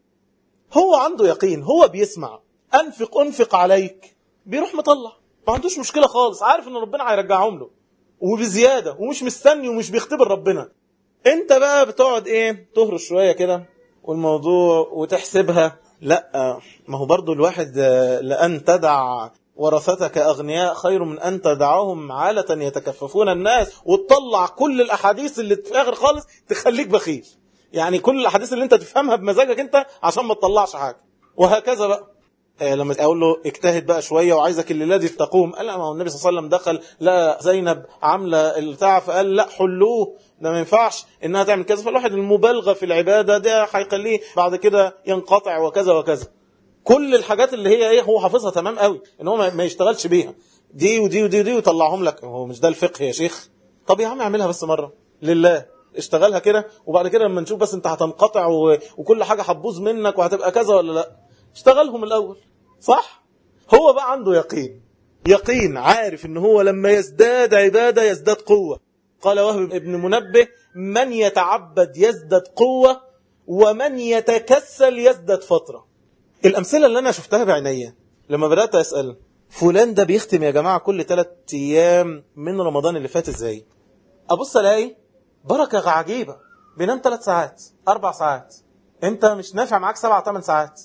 هو عنده يقين، هو بيسمع أنفق أنفق عليك بيروح مطلع، ما عندوش مشكلة خالص، عارف ان ربنا هيرجعهم له وبزيادة، ومش مستني ومش بيختبر ربنا. انت بقى بتقعد ايه تهرش شوية كده والموضوع وتحسبها. لا، ما هو برضو الواحد لأن تدع ورثتك أغنياء خير من أن تدعهم عالة يتكففون الناس، وتطلع كل الأحاديث اللي في آخر خالص تخليك بخيل، يعني كل الأحاديث اللي انت تفهمها بمزاجك انت عشان ما تطلعش حاجة. وهكذا بقى آه لما اقول له اجتهد بقى شوية وعايزك الليلة دي تقوم، قال لا، ما هو النبي صلى الله عليه وسلم دخل لا زينب عاملة البتاع فقال لا حلوه، ده ما ينفعش انها تعمل كذا. فالواحد المبالغة في العبادة ده هيخليه بعد كده ينقطع وكذا وكذا. كل الحاجات اللي هي ايه هو حافظها تمام قوي ان هو ما يشتغلش بيها، دي ودي ودي ودي ويطلعهم لك. هو مش ده الفقه يا شيخ؟ طب يا عم اعملها بس مرة لله، اشتغلها كده، وبعد كده لما نشوف بس انت هتنقطع و... وكل حاجة هتبوظ منك وهتبقى كذا ولا لا. اشتغلهم الاول صح. هو بقى عنده يقين، يقين عارف ان هو لما يزداد عبادة يزداد قوة. قال وهب ابن منبه من يتعبد يزداد قوة ومن يتكسل يزداد فترة. الأمثلة اللي أنا شفتها بعينيا لما بدأت أسأل فلان ده بيختم يا جماعة كل ثلاث أيام من رمضان اللي فات إزاي، أبص ألاقي بركة عجيبة. بينام ثلاث ساعات أربع ساعات، أنت مش نافع معاك سبع ثمان ساعات،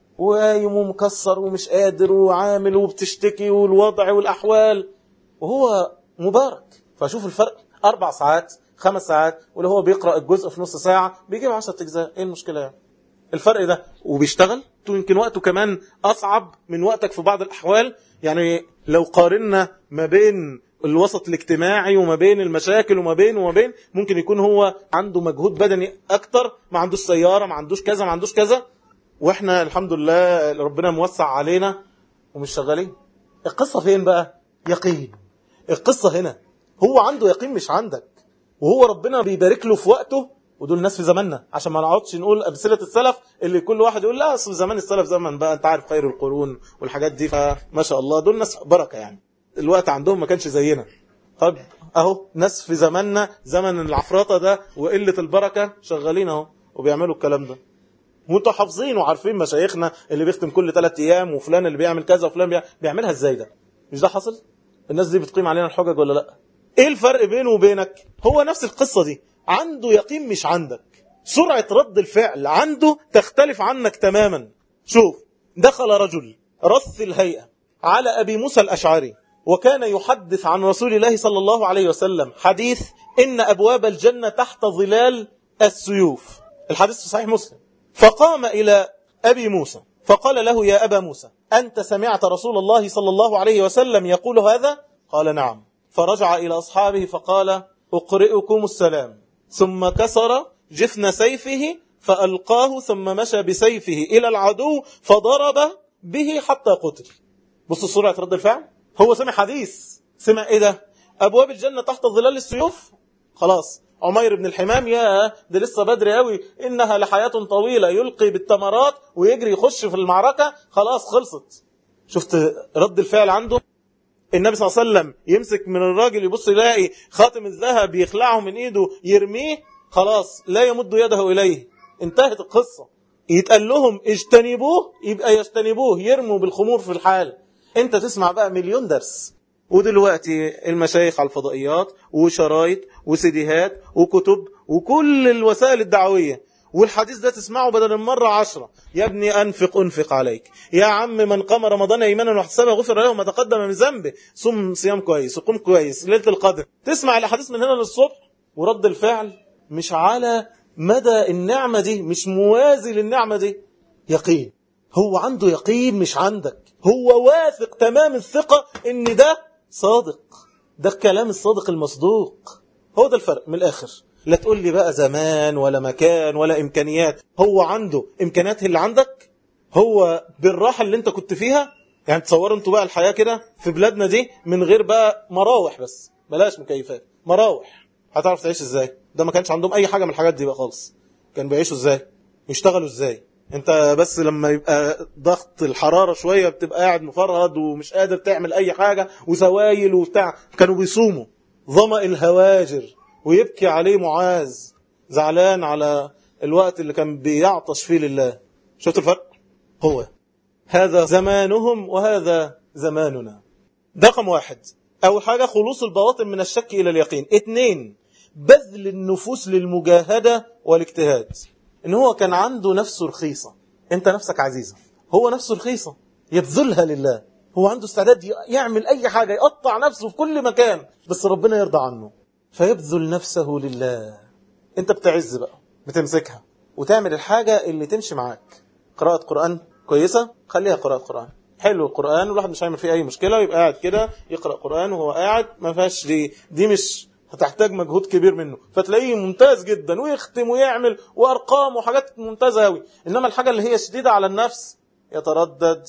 وقايم مكسر ومش قادر وعامل وبتشتكي والوضع والأحوال، وهو مبارك. فأشوف الفرق أربع ساعات خمس ساعات، واللي هو بيقرأ الجزء في نص ساعة بيجيب عشرة أجزاء. إيه المشكلة يعني؟ الفرق ده وبيشتغل يمكن وقته كمان أصعب من وقتك في بعض الأحوال. يعني لو قارنا ما بين الوسط الاجتماعي وما بين المشاكل وما بين وما بين ممكن يكون هو عنده مجهود بدني أكتر، ما عندوش سيارة، ما عندوش كذا ما عندوش كذا، وإحنا الحمد لله ربنا موسع علينا ومش شغالين. القصة فين بقى؟ يقين. القصة هنا هو عنده يقين مش عندك، وهو ربنا بيبارك له في وقته. ودول الناس في زماننا عشان ما نقعدش نقول أمثلة السلف اللي كل واحد يقول لا أصل زمان السلف زمن بقى انت عارف خير القرون والحاجات دي، فما شاء الله دول ناس بركة، يعني الوقت عندهم ما كانش زينا. طب اهو ناس في زماننا زمن العفرطة ده وقلة البركة شغالين اهو وبيعملوا الكلام ده، وانتوا حافظين وعارفين مشايخنا اللي بيختم كل ثلاث ايام وفلان اللي بيعمل كذا وفلان بيعملها ازاي. ده مش ده حصل؟ الناس دي بتقيم علينا الحجج ولا لا؟ ايه الفرق بينه وبينك؟ هو نفس القصة دي، عنده يقين مش عندك، سرعة رد الفعل عنده تختلف عنك تماما. شوف، دخل رجل رث الهيئة على أبي موسى الأشعري، وكان يحدث عن رسول الله صلى الله عليه وسلم حديث إن أبواب الجنة تحت ظلال السيوف، الحديث في صحيح مسلم. فقام إلى أبي موسى فقال له: يا أبا موسى، أنت سمعت رسول الله صلى الله عليه وسلم يقول هذا؟ قال: نعم. فرجع إلى أصحابه فقال: أقرئكم السلام. ثم كسر جفن سيفه فألقاه، ثم مشى بسيفه إلى العدو فضرب به حتى قتل. بصوا سرعة رد الفعل. هو سمع حديث، سمع إيه ده؟ أبواب الجنة تحت ظلال السيوف. خلاص، عمير بن الحمام، يا ده لسه بدري قوي، إنها لحياة طويلة، يلقي بالتمرات ويجري يخش في المعركة، خلاص خلصت. شفت رد الفعل عنده؟ النبي صلى الله عليه وسلم يمسك من الراجل، يبص يلاقي خاتم الذهب يخلعه من إيده يرميه، خلاص لا يمد يده إليه، انتهت القصة. يتقال لهم اجتنبوه، يبقى يجتنبوه، يرموا بالخمور في الحال. انت تسمع بقى مليون درس، ودلوقتي المشايخ على الفضائيات وشرايط وسيديهات وكتب وكل الوسائل الدعوية، والحديث ده تسمعه بدل المرة عشرة. يا ابني أنفق أنفق عليك، يا عم من قام رمضان إيمانا واحتسابا غفر له ما تقدم من ذنبه، صم صيام كويس وقم كويس ليلة القدر. تسمع الحديث من هنا للصبح، ورد الفعل مش على مدى النعمة دي، مش موازي للنعمة دي. يقين، هو عنده يقين مش عندك، هو واثق تمام الثقة ان ده صادق، ده الكلام الصادق المصدوق. هو ده الفرق من الآخر. لا تقول لي بقى زمان ولا مكان ولا إمكانيات، هو عنده إمكانيات اللي عندك، هو بالراحة اللي انت كنت فيها. يعني تصوروا انتوا بقى الحياة كده في بلادنا دي من غير بقى مراوح، بس بلاش مكيفات، مراوح، هتعرف تعيش ازاي؟ ده ما كانش عندهم اي حاجة من الحاجات دي بقى خالص. كانوا بيعيشوا ازاي؟ يشتغلوا ازاي؟ انت بس لما يبقى ضغط الحرارة شوية بتبقى قاعد مفرهد ومش قادر تعمل اي حاجة، وسوايل وبتاع. كانوا بيصوموا ظمأ الهواجر ويبكي عليه معاذ زعلان على الوقت اللي كان بيعطش فيه لله. شفت الفرق؟ هو هذا زمانهم وهذا زماننا. ده رقم واحد. أول حاجة خلوص البواطن من الشك إلى اليقين. اتنين، بذل النفوس للمجاهدة والاجتهاد. إن هو كان عنده نفسه رخيصة، أنت نفسك عزيزة، هو نفسه رخيصة يبذلها لله. هو عنده استعداد يعمل أي حاجة، يقطع نفسه في كل مكان، بس ربنا يرضى عنه فيبذل نفسه لله. أنت بتعز بقى، بتمسكها وتعمل الحاجة اللي تمشي معاك. قراءة قرآن كويسة، خليها قراءة قرآن. حلو القرآن، والواحد مش هيعمل فيه أي مشكلة، ويبقى قاعد كده يقرأ قرآن وهو قاعد، ما فيهاش دي دي مش هتحتاج مجهود كبير منه، فتلاقيه ممتاز جدا ويختم ويعمل وأرقام وحاجات ممتازة أوي. إنما الحاجة اللي هي شديدة على النفس يتردد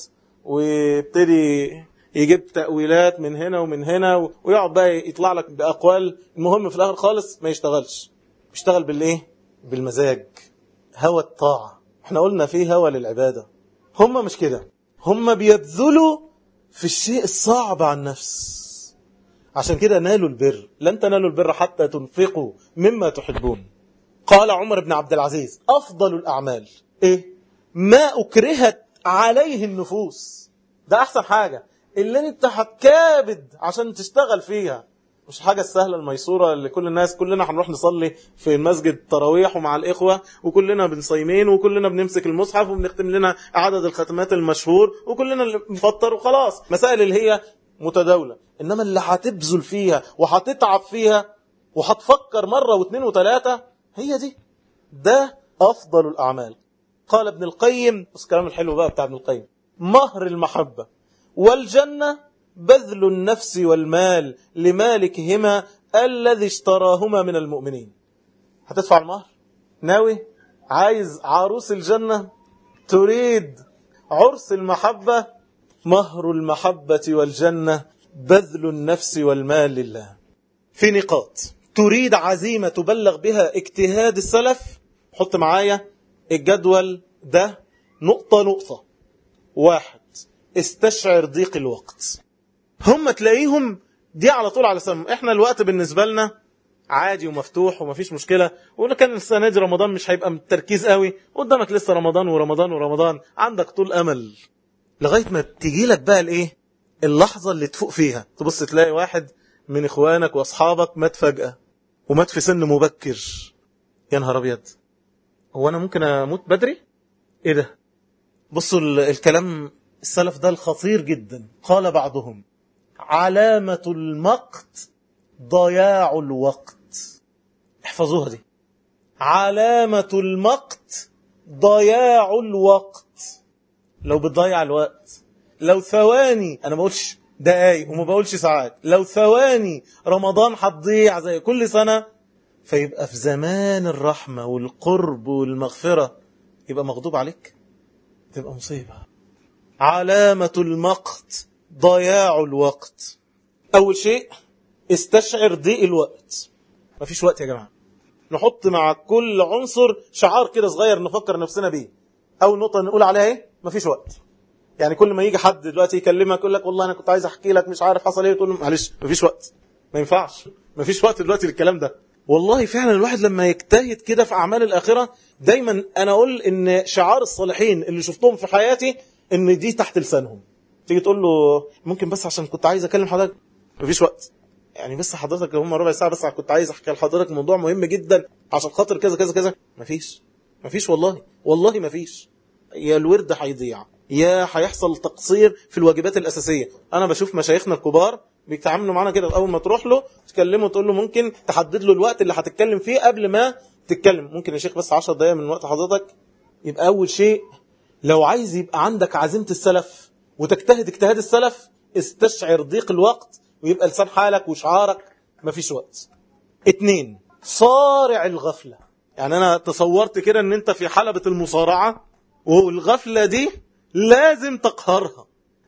ويبتدي يجيب تأويلات من هنا ومن هنا، ويقعد بقى يطلع لك بأقوال، المهم في الآخر خالص ما يشتغلش. يشتغل بالإيه؟ بالمزاج، هوى الطاعة. احنا قلنا فيه هوى للعبادة. هم مش كده، هم بيبذلوا في الشيء الصعب عن النفس. عشان كده نالوا البر. لن تنالوا البر حتى تنفقوا مما تحبون. قال عمر بن عبد العزيز: أفضل الأعمال إيه؟ ما أكرهت عليه النفوس. ده أحسن حاجة اللي انت هتكابد عشان تشتغل فيها، مش حاجة السهلة الميسورة اللي كل الناس كلنا هنروح نصلي في المسجد تراويح ومع الإخوة، وكلنا بنصيمين، وكلنا بنمسك المصحف وبنختم لنا عدد الختمات المشهور، وكلنا نفطر وخلاص. مسائل اللي هي متداولة. إنما اللي هتبذل فيها وهتتعب فيها وهتفكر مرة واثنين وثلاثة، هي دي. ده أفضل الأعمال. قال ابن القيم، بس الكلام الحلو بقى بتاع ابن القيم: مهر المحبة والجنة بذل النفس والمال لمالكهما الذي اشتراهما من المؤمنين. هتدفع المهر؟ ناوي؟ عايز عروس الجنة؟ تريد عرس المحبة؟ مهر المحبة والجنة بذل النفس والمال لله. في نقاط تريد عزيمة تبلغ بها اجتهاد السلف. حط معايا الجدول ده نقطة نقطة. واحد، استشعر ضيق الوقت. هم تلاقيهم دي على طول على سم. احنا الوقت بالنسبة لنا عادي ومفتوح ومفيش مشكلة، وإن كان السنة دي رمضان مش هيبقى التركيز قوي، قدامك لسه رمضان ورمضان ورمضان، عندك طول أمل لغاية ما تيجي لك بقى الايه، اللحظة اللي تفوق فيها، تبص تلاقي واحد من إخوانك وأصحابك مات فجأة. ومات في سن مبكر، يا نهار ابيض، هو انا ممكن اموت بدري؟ ايه ده؟ بصوا الكلام السلف ده الخطير جدا. قال بعضهم علامة المقت ضياع الوقت. احفظوها دي، علامة المقت ضياع الوقت. لو بتضيع الوقت، لو ثواني، انا ما بقولش دقايق وما بقولش ساعات، لو ثواني رمضان هتضيع زي كل سنة، فيبقى في زمان الرحمة والقرب والمغفرة يبقى مغضوب عليك، تبقى مصيبة. علامة المقت ضياع الوقت. أول شيء استشعر ضيق الوقت. مفيش وقت يا جماعة. نحط مع كل عنصر شعار كده صغير نفكر نفسنا بيه. أول نقطة نقول عليها ايه؟ مفيش وقت. يعني كل ما يجي حد دلوقتي يكلمك يقول لك والله أنا كنت عايز أحكي لك مش عارف حصل ايه، تقول له معلش مفيش وقت، ما ينفعش، مفيش وقت دلوقتي للكلام ده. والله فعلا الواحد لما يجتهد كده في أعمال الآخرة، دايما أنا أقول إن شعار الصالحين اللي شفتهم في حياتي إن دي تحت لسانهم. تيجي تقول له ممكن بس عشان كنت عايز أكلم حضرتك، مفيش وقت. يعني بس حضرتك هم ربع ساعة بس كنت عايز أحكي لحضرتك موضوع مهم جدا عشان خاطر كذا كذا كذا، مفيش مفيش والله والله مفيش. يا الورد هيضيع، يا هيحصل تقصير في الواجبات الأساسية. أنا بشوف مشايخنا الكبار بيتعاملوا معنا كده، أول ما تروح له تكلمه تقول له ممكن تحدد له الوقت اللي هتتكلم فيه قبل ما تتكلم، ممكن يا شيخ بس عشر دقايق من وقت حضرتك. يبقى أول شيء لو عايز يبقى عندك عزيمة السلف وتجتهد اجتهاد السلف، استشعر ضيق الوقت ويبقى لسان حالك وشعارك مفيش وقت. اتنين، صارع الغفلة. يعني أنا تصورت كده أن أنت في حلبة المصارعة والغفلة دي لازم تقهرها،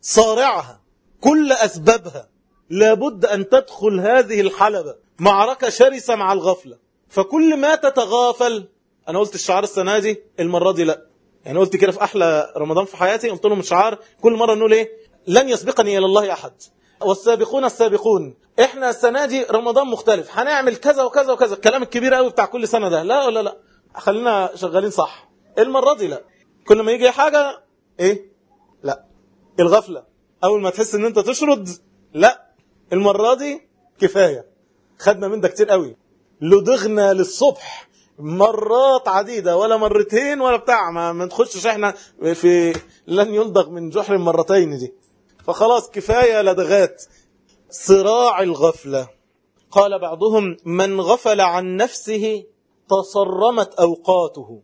صارعها كل أسبابها. لابد أن تدخل هذه الحلبة معركة شرسة مع الغفلة. فكل ما تتغافل، أنا قلت الشعار السنة دي، المرة دي لا، يعني قلت كده في أحلى رمضان في حياتي، قلت لهم الشعار كل مرة نقول إيه؟ لن يسبقني إلى الله أحد والسابقون السابقون. إحنا السنة دي رمضان مختلف، هنعمل كذا وكذا وكذا، الكلام الكبير قوي بتاع كل سنة ده، لا لا لا، خلينا شغالين صح. المرة دي لا، كل ما يجي حاجة إيه؟ لا، الغفلة أول ما تحس إن أنت تشرد، لا، المرة دي كفاية، خدنا من ده كتير قوي، لدغنا للصبح مرات عديدة، ولا مرتين ولا بتاع، ما ندخلش احنا في لن يلدغ من جحر مرتين دي، فخلاص كفاية لدغات. صراع الغفلة. قال بعضهم من غفل عن نفسه تصرمت أوقاته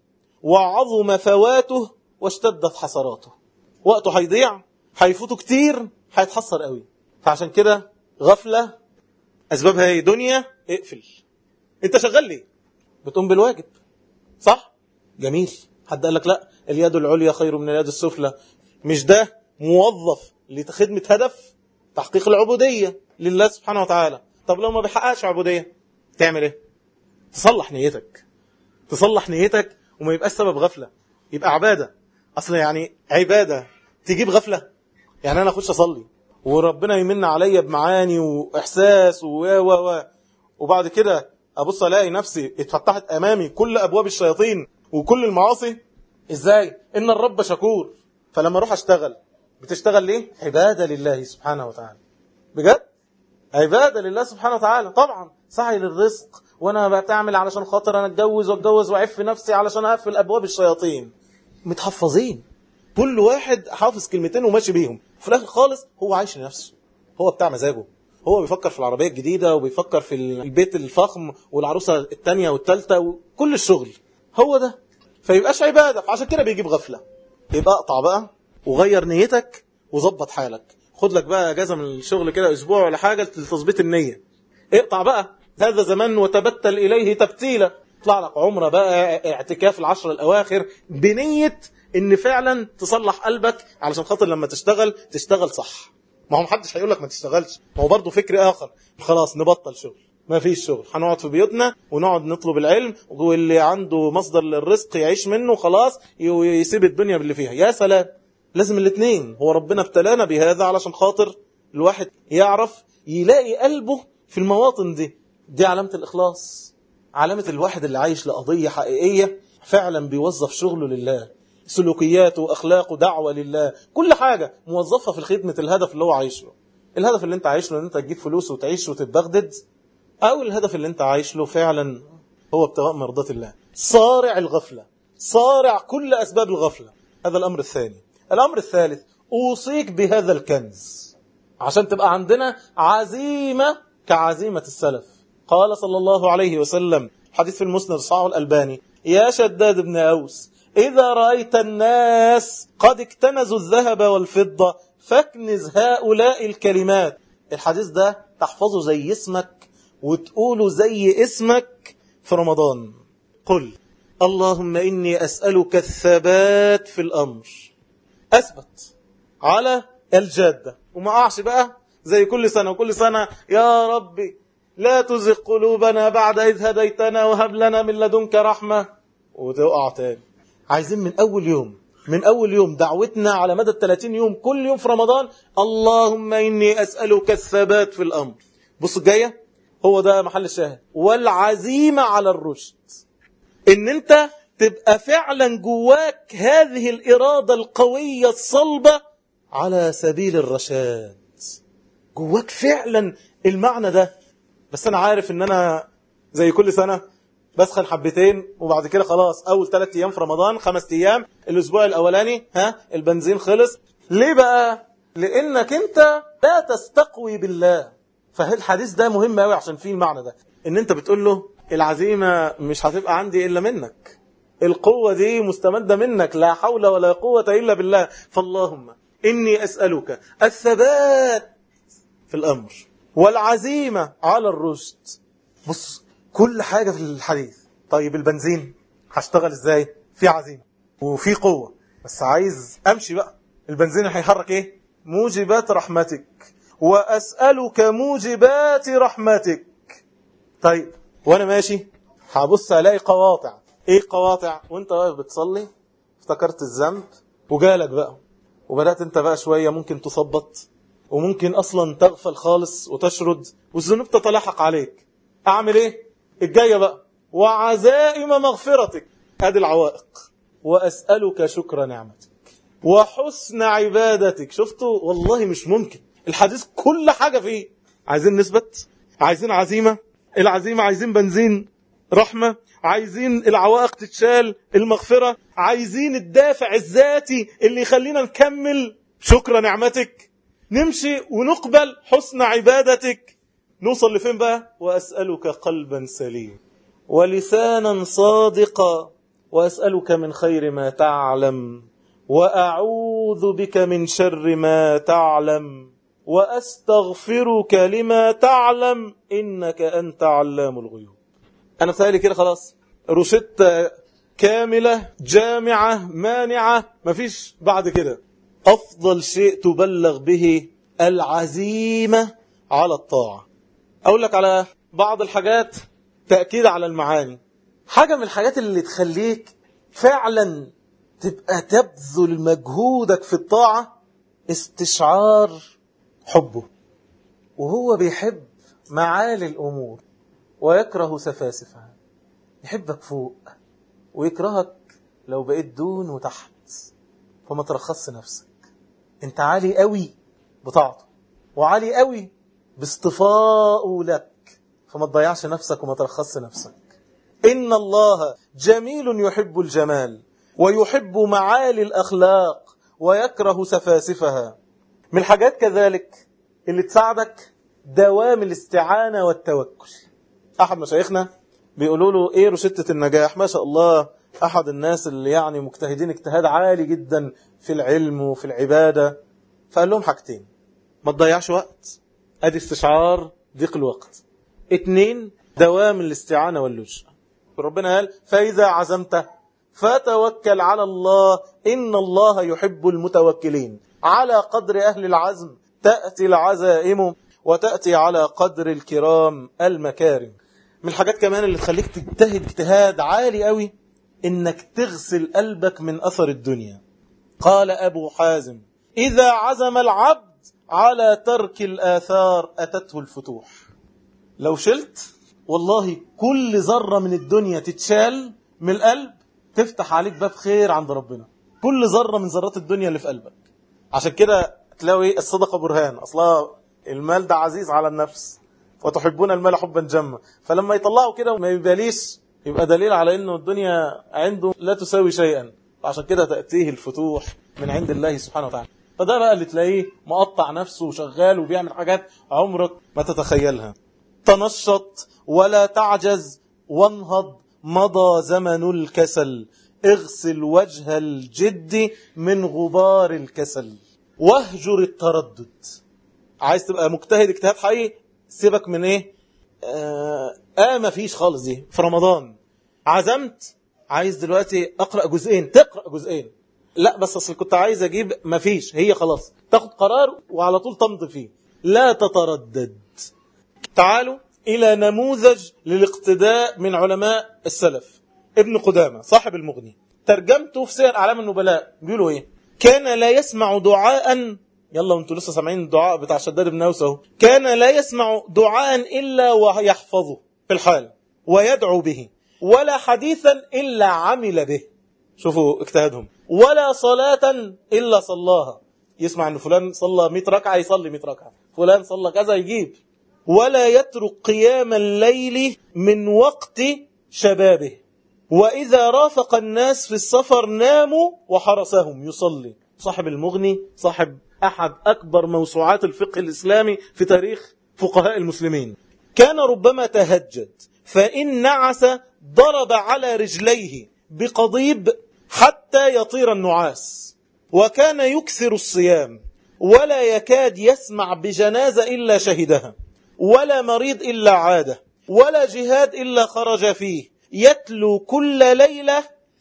وعظم فواته واشتدت حسراته. وقته هيضيع، هيفوته كتير، هيتحسر قوي. فعشان كده غفلة أسبابها ايه؟ دنيا، اقفل. انت شغال ليه؟ بتقوم بالواجب، صح؟ جميل. حد قال لك لا اليد العليا خير من اليد السفلى؟ مش ده موظف لخدمة هدف تحقيق العبودية لله سبحانه وتعالى؟ طب لو ما بيحققش عبودية تعمل ايه؟ تصلح نيتك، تصلح نيتك وما يبقاش سبب غفلة، يبقى عبادة. اصلا يعني عبادة تجيب غفلة؟ يعني انا اخش اصلي وربنا يمن عليا بمعاني واحساس و و و وبعد كده ابص الاقي نفسي اتفتحت امامي كل ابواب الشياطين وكل المعاصي. ازاي؟ ان الرب شكور. فلما اروح اشتغل، بتشتغل ليه؟ عبادة لله سبحانه وتعالى. بجد عبادة لله سبحانه وتعالى. طبعا سعي للرزق، وانا بتعمل علشان خاطر انا اتجوز واتجوز واعف نفسي علشان اقفل ابواب الشياطين. متحفظين، كل واحد حافظ كلمتين وماشي بيهم، في الاخر خالص هو عايش لنفسه، هو بتاع مزاجه، هو بيفكر في العربية الجديدة وبيفكر في البيت الفخم والعروسة التانية والتالتة وكل الشغل هو ده. فيبقاش عبادة، فعشان كده بيجيب غفلة. يبقى اقطع بقى وغير نيتك وظبط حالك. خد لك بقى اجازة من الشغل كده اسبوع ولا حاجة لتظبيط النية. اقطع بقى، هذا زمان وتبتل اليه تبتيلا. اطلع لك عمرة بقى، اعتكاف العشر الاواخر بنية ان فعلا تصلح قلبك علشان خاطر لما تشتغل تشتغل صح. ما هو محدش هيقول لك ما تشتغلش، ما هو برضه فكر اخر. خلاص نبطل شغل، ما فيش شغل، هنقعد في بيوتنا ونقعد نطلب العلم، واللي عنده مصدر للرزق يعيش منه خلاص يسيب الدنيا باللي فيها. يا سلام، لازم الاثنين. هو ربنا ابتلانا بهذا علشان خاطر الواحد يعرف يلاقي قلبه في المواطن دي. دي علامة الإخلاص، علامة الواحد اللي عايش لقضية حقيقية فعلا بيوظف شغله لله، سلوكياته واخلاقه دعوة لله، كل حاجة موظفة في خدمة الهدف اللي هو عايش له. الهدف اللي انت عايش له ان انت تجيب فلوس وتعيش وتتبغدد، أو الهدف اللي انت عايش له فعلا هو ابتغاء مرضات الله، صارع الغفلة، صارع كل أسباب الغفلة. هذا الأمر الثاني. الأمر الثالث، أوصيك بهذا الكنز عشان تبقى عندنا عزيمة كعزيمة السلف. قال صلى الله عليه وسلم، حديث في المسند صحيح الألباني: يا شداد بن أوس، إذا رأيت الناس قد اكتنزوا الذهب والفضة فاكنز هؤلاء الكلمات. الحديث ده تحفظه زي اسمك وتقوله زي اسمك في رمضان. قل اللهم إني أسألك الثبات في الأمر، أثبت على الجادة وما أعش بقى زي كل سنة وكل سنة يا ربي لا تزغ قلوبنا بعد إذ هديتنا وهب لنا من لدنك رحمة، وتقع تاني. عايزين من أول يوم، من أول يوم دعوتنا على مدى الثلاثين يوم كل يوم في رمضان: اللهم إني أسألك الثبات في الأمر. بصوا الجاية، هو ده محل الشاهد، والعزيمة على الرشد. إن أنت تبقى فعلا جواك هذه الإرادة القوية الصلبة على سبيل الرشاد، جواك فعلا المعنى ده. بس أنا عارف إن أنا زي كل سنة بسخن حبتين وبعد كده خلاص أول ثلاث أيام في رمضان، خمس أيام الأسبوع الأولاني ها البنزين خلص. ليه بقى؟ لأنك أنت لا تستقوي بالله. فالحديث ده مهم قوي عشان فيه المعنى ده، إن أنت بتقول له العزيمة مش هتبقى عندي إلا منك، القوة دي مستمدة منك، لا حول ولا قوة إلا بالله. فاللهم إني أسألك الثبات في الأمر والعزيمة على الرشد. بص كل حاجة في الحديث. طيب البنزين هشتغل إزاي؟ في عزيمة وفي قوة، بس عايز أمشي بقى. البنزين هيحرك إيه؟ موجبات رحمتك، وأسألك موجبات رحمتك. طيب وأنا ماشي هبص ألاقي قواطع. إيه قواطع؟ وأنت واقف بتصلي افتكرت الذنب وجالك بقى، وبدأت أنت بقى شوية ممكن تصبط وممكن أصلا تغفل خالص وتشرد والذنوب تتلاحق عليك. أعمل إيه؟ الجاية بقى: وعزائم مغفرتك. هذه العوائق. وأسألك شكر نعمتك وحسن عبادتك. شفتوا؟ والله مش ممكن. الحديث كل حاجة فيه. عايزين نثبت، عايزين عزيمة، العزيمة عايزين بنزين رحمة، عايزين العوائق تتشال، المغفرة، عايزين الدافع الذاتي اللي يخلينا نكمل شكر نعمتك، نمشي ونقبل حسن عبادتك. نوصل لفين بقى؟ وأسألك قلبا سليم ولسانا صادقا، وأسألك من خير ما تعلم، وأعوذ بك من شر ما تعلم، وأستغفرك لما تعلم إنك أنت علام الغيوب. أنا بسألي كده خلاص، روشتة كاملة جامعة مانعة، مفيش بعد كده. أفضل شيء تبلغ به العزيمة على الطاعة. أقول لك على بعض الحاجات تأكيد على المعاني. حاجة من الحاجات اللي تخليك فعلا تبقى تبذل مجهودك في الطاعة: استشعار حبه، وهو بيحب معالي الأمور ويكره سفاسفها. يحبك فوق ويكرهك لو بقيت دون وتحت، فما ترخص نفسك. انت عالي قوي بطاعته وعالي قوي باصطفاءه لك، فما تضيعش نفسك وما ترخص نفسك. إن الله جميل يحب الجمال ويحب معالي الأخلاق ويكره سفاسفها. من الحاجات كذلك اللي تساعدك دوام الاستعانة والتوكل. أحد مشايخنا بيقولوا له إيه روشتة النجاح؟ ما شاء الله أحد الناس اللي يعني مجتهدين اجتهاد عالي جدا في العلم وفي العبادة، فقال لهم حاجتين: ما تضيعش وقت، أدي استشعار ضيق الوقت. اتنين، دوام الاستعانة واللجأ. ربنا قال: فإذا عزمت فتوكل على الله إن الله يحب المتوكلين. على قدر أهل العزم تأتي العزائم، وتأتي على قدر الكرام المكارم. من الحاجات كمان اللي تخليك تجتهد اجتهاد عالي قوي إنك تغسل قلبك من أثر الدنيا. قال أبو حازم: إذا عزم العبد على ترك الآثار أتته الفتوح. لو شلت والله كل ذرة من الدنيا تتشال من القلب تفتح عليك باب خير عند ربنا، كل ذرة من ذرات الدنيا اللي في قلبك. عشان كده تلاقي الصدقة برهان، أصلا المال ده عزيز على النفس، وتحبون المال حبا جما. فلما يطلعوا كده وما يباليش يبقى دليل على انه الدنيا عنده لا تساوي شيئا، عشان كده تأتيه الفتوح من عند الله سبحانه وتعالى. فده بقى اللي تلاقيه مقطع نفسه وشغال وبيعمل حاجات عمرك ما تتخيلها. تنشط ولا تعجز وانهض، مضى زمن الكسل، اغسل وجه الجد من غبار الكسل، واهجر التردد. عايز تبقى مجتهد اجتهاد حقيقي، سيبك من ايه آه, اه ما فيش خالص. دي في رمضان عزمت عايز دلوقتي اقرأ جزئين، تقرأ جزئين، لا بس اصل كنت عايز اجيب، ما فيش، هي خلاص تاخد قرار وعلى طول تمضي فيه، لا تتردد. تعالوا الى نموذج للاقتداء من علماء السلف. ابن قدامة صاحب المغني، ترجمته في سير اعلام النبلاء، بيقولوا ايه؟ كان لا يسمع دعاء، يلا وانتوا لسه سامعين الدعاء بتاع شداد بن اوس اهو، كان لا يسمع دعاء الا ويحفظه في الحال ويدعو به، ولا حديثا الا عمل به. شوفوا اجتهادهم. ولا صلاة الا صلاها، يسمع ان فلان صلى مئة ركعة يصلي مئة ركعة، فلان صلى كذا يجيب. ولا يترك قيام الليل من وقت شبابه، وإذا رافق الناس في السفر ناموا وحرسهم يصلي. صاحب المغني صاحب أحد أكبر موسوعات الفقه الإسلامي في تاريخ فقهاء المسلمين. كان ربما تهجد فإن نعس ضرب على رجليه بقضيب حتى يطير النعاس، وكان يكثر الصيام، ولا يكاد يسمع بجنازة إلا شهدها، ولا مريض إلا عاده، ولا جهاد إلا خرج فيه، يتلو كل ليلة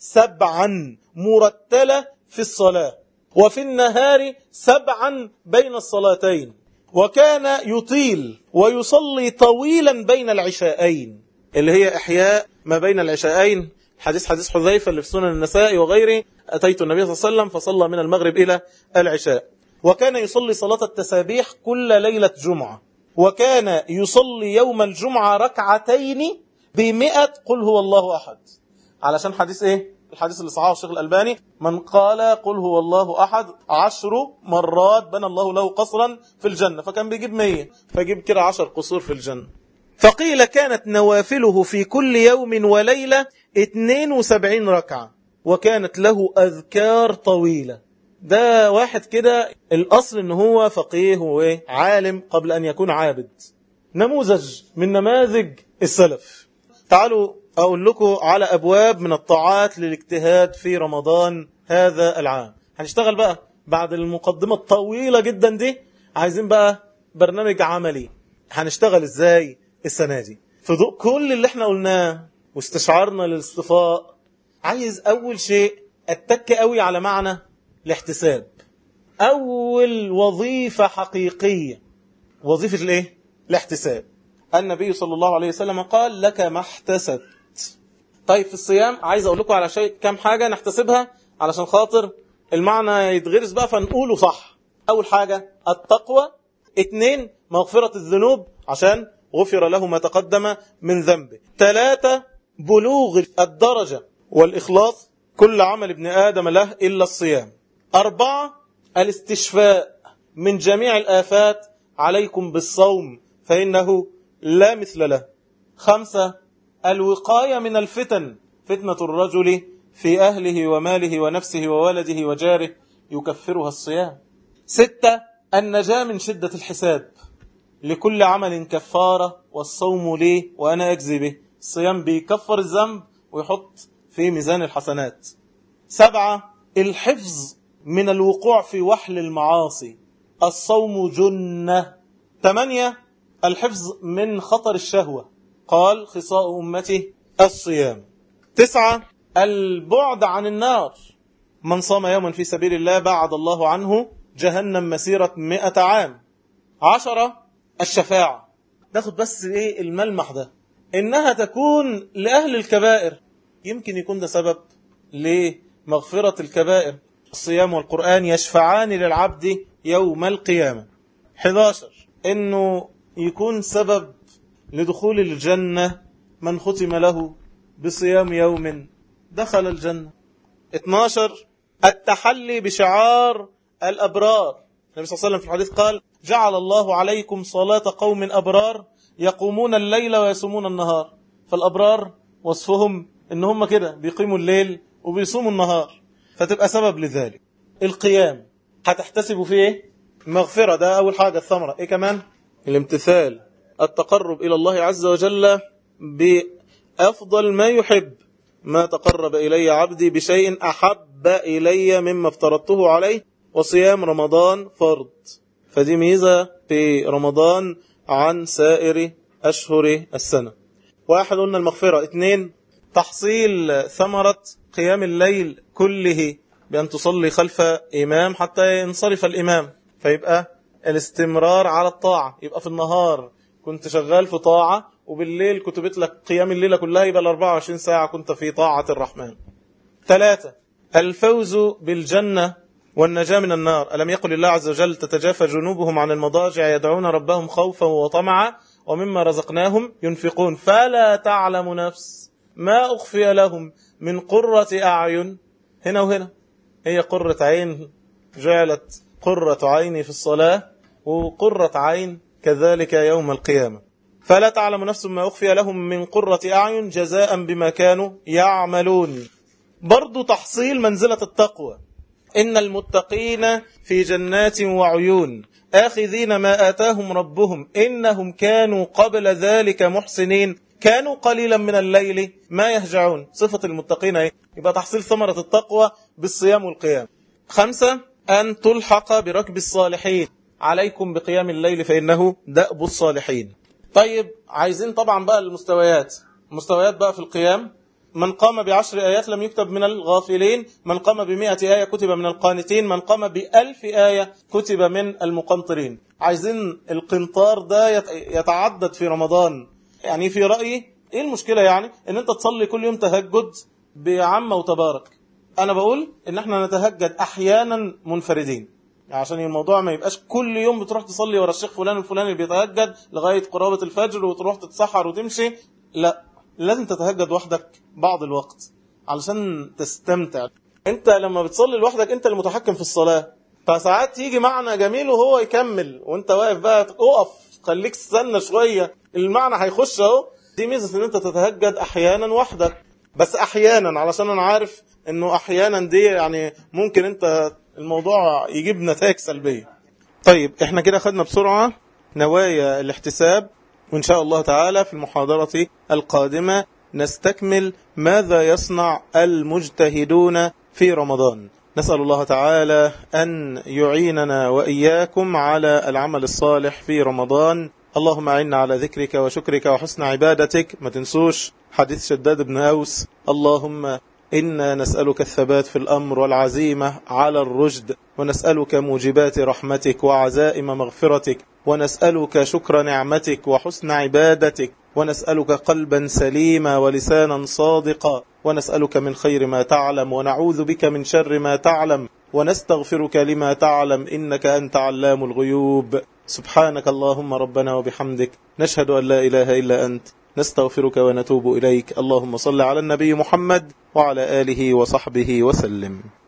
سبعا مرتلة في الصلاة، وفي النهار سبعا بين الصلاتين، وكان يطيل ويصلي طويلا بين العشاءين، اللي هي إحياء ما بين العشاءين. حديث حديث حذيفة اللي في سنن النساء وغيره، أتيت النبي صلى الله عليه وسلم فصلى من المغرب إلى العشاء. وكان يصلي صلاة التسابيح كل ليلة جمعة، وكان يصلي يوم الجمعة ركعتين بمئة قل هو الله أحد. علشان حديث إيه؟ الحديث اللي صححه الشيخ الألباني، من قال قل هو الله أحد عشر مرات بنى الله له قصرا في الجنة، فكان بيجيب مية، فيجيب كده عشر قصور في الجنة. فقيل كانت نوافله في كل يوم وليلة اثنين وسبعين ركعة، وكانت له أذكار طويلة. ده واحد كده الأصل إن هو فقيه وعالم قبل أن يكون عابد، نموذج من نماذج السلف. تعالوا أقول لكم على أبواب من الطاعات للاجتهاد في رمضان هذا العام. هنشتغل بقى بعد المقدمة الطويلة جدا دي، عايزين بقى برنامج عملي. هنشتغل إزاي السنة دي في ضوء كل اللي احنا قلناه واستشعارنا للاصطفاء؟ عايز أول شيء أتك قوي على معنى الاحتساب. أول وظيفة حقيقية وظيفة الايه؟ الاحتساب. النبي صلى الله عليه وسلم قال لك ما احتسبت. طيب في الصيام عايز أقول لكم على شيء كم حاجة نحتسبها علشان خاطر المعنى يتغرس بقى فنقوله صح. أول حاجة التقوى، اثنين مغفرة الذنوب عشان غفر له ما تقدم من ذنبه، ثلاثة بلوغ الدرجة والإخلاص كل عمل ابن آدم له إلا الصيام، أربعة الاستشفاء من جميع الآفات عليكم بالصوم فإنه لا مثل له، خمسة الوقاية من الفتن، فتنة الرجل في أهله وماله ونفسه وولده وجاره يكفرها الصيام، ستة النجاة من شدة الحساب، لكل عمل كفارة والصوم لي وأنا أجزي به. الصيام بيكفر الذنب ويحط في ميزان الحسنات. سبعة الحفظ من الوقوع في وحل المعاصي، الصوم جنة. ثمانية الحفظ من خطر الشهوة، قال خصاء أمتي الصيام. تسعة البعد عن النار، من صام يوما في سبيل الله بعد الله عنه جهنم مسيرة مئة عام. عشرة الشفاعة، ناخد بس ايه الملمح ده، انها تكون لأهل الكبائر، يمكن يكون ده سبب لمغفرة الكبائر. الصيام والقرآن يشفعان للعبد يوم القيامة. حداشر انه يكون سبب لدخول الجنة، من ختم له بصيام يوم دخل الجنة. اثناشر التحلي بشعار الأبرار. النبي صلى الله عليه وسلم في الحديث قال جعل الله عليكم صلاة قوم أبرار يقومون الليل ويصومون النهار. فالأبرار وصفهم إن هم كده بيقيموا الليل وبيصوموا النهار، فتبقى سبب لذلك. القيام هتحتسبوا فيه ايه؟ مغفرة، ده أول حاجة. الثمرة إيه كمان؟ الامتثال، التقرب إلى الله عز وجل بأفضل ما يحب. ما تقرب إلي عبدي بشيء أحب إلي مما افترضته عليه، وصيام رمضان فرض. فدي ميزة في رمضان عن سائر أشهر السنة. واحد قلنا المغفرة. اثنين تحصيل ثمرة قيام الليل كله بأن تصلي خلف إمام حتى ينصرف الإمام، فيبقى الاستمرار على الطاعة. يبقى في النهار كنت شغال في طاعة، وبالليل كنت بتلك قيام الليلة كلها، يبقى الأربعة وعشرين ساعة كنت في طاعة الرحمن. ثلاثة الفوز بالجنة والنجاة من النار. ألم يقل الله عز وجل تتجافى جنوبهم عن المضاجع يدعون ربهم خوفا وطمعا ومما رزقناهم ينفقون فلا تعلم نفس ما أخفي لهم من قرة أعين. هنا وهنا هي قرة عين، جعلت قرة عيني في الصلاة، وقرة عين كذلك يوم القيامة. فلا تعلم نفس ما أخفي لهم من قرة أعين جزاء بما كانوا يعملون. برضو تحصيل منزلة التقوى. إن المتقين في جنات وعيون آخذين ما آتاهم ربهم إنهم كانوا قبل ذلك محسنين كانوا قليلا من الليل ما يهجعون. صفة المتقين ايه؟ يبقى تحصيل ثمرة التقوى بالصيام والقيام. خمسة أن تلحق بركب الصالحين. عليكم بقيام الليل فإنه دأب الصالحين. طيب عايزين طبعا بقى المستويات. مستويات بقى في القيام. من قام بعشر آيات لم يكتب من الغافلين، من قام بمئة آية كتب من القانتين، من قام بألف آية كتب من المقنطرين. عايزين القنطار ده يتعدد في رمضان. يعني في رأيي ايه المشكلة يعني ان انت تصلي كل يوم تهجد بعمة وتبارك. انا بقول ان احنا نتهجد احيانا منفردين، يعني عشان الموضوع ما يبقاش كل يوم بتروح تصلي ورا الشيخ فلان الفلاني اللي بيتهجد لغاية قرابة الفجر وتروح تتسحر وتمشي. لا، لازم تتهجد وحدك بعض الوقت علشان تستمتع. انت لما بتصلي لوحدك انت المتحكم في الصلاة، فساعات يجي معنى جميل وهو يكمل وانت واقف بقى اقف خليك استنى شوية المعنى هيخش اهو. دي ميزة ان انت تتهجد احيانا وحدك. بس احيانا علشان انا عارف انه احيانا دي يعني ممكن انت الموضوع يجيب نتائج سلبية. طيب احنا كده خدنا بسرعة نوايا الاحتساب، وإن شاء الله تعالى في المحاضرة القادمة نستكمل ماذا يصنع المجتهدون في رمضان. نسأل الله تعالى أن يعيننا وإياكم على العمل الصالح في رمضان. اللهم أعنا على ذكرك وشكرك وحسن عبادتك. ما تنسوش حديث شداد بن أوس: اللهم إنا نسألك الثبات في الأمر والعزيمة على الرشد، ونسألك موجبات رحمتك وعزائم مغفرتك، ونسألك شكر نعمتك وحسن عبادتك، ونسألك قلبا سليما ولسانا صادقا، ونسألك من خير ما تعلم ونعوذ بك من شر ما تعلم، ونستغفرك لما تعلم إنك أنت علام الغيوب. سبحانك اللهم ربنا وبحمدك، نشهد أن لا إله إلا أنت، نستغفرك ونتوب إليك. اللهم صل على النبي محمد وعلى آله وصحبه وسلم.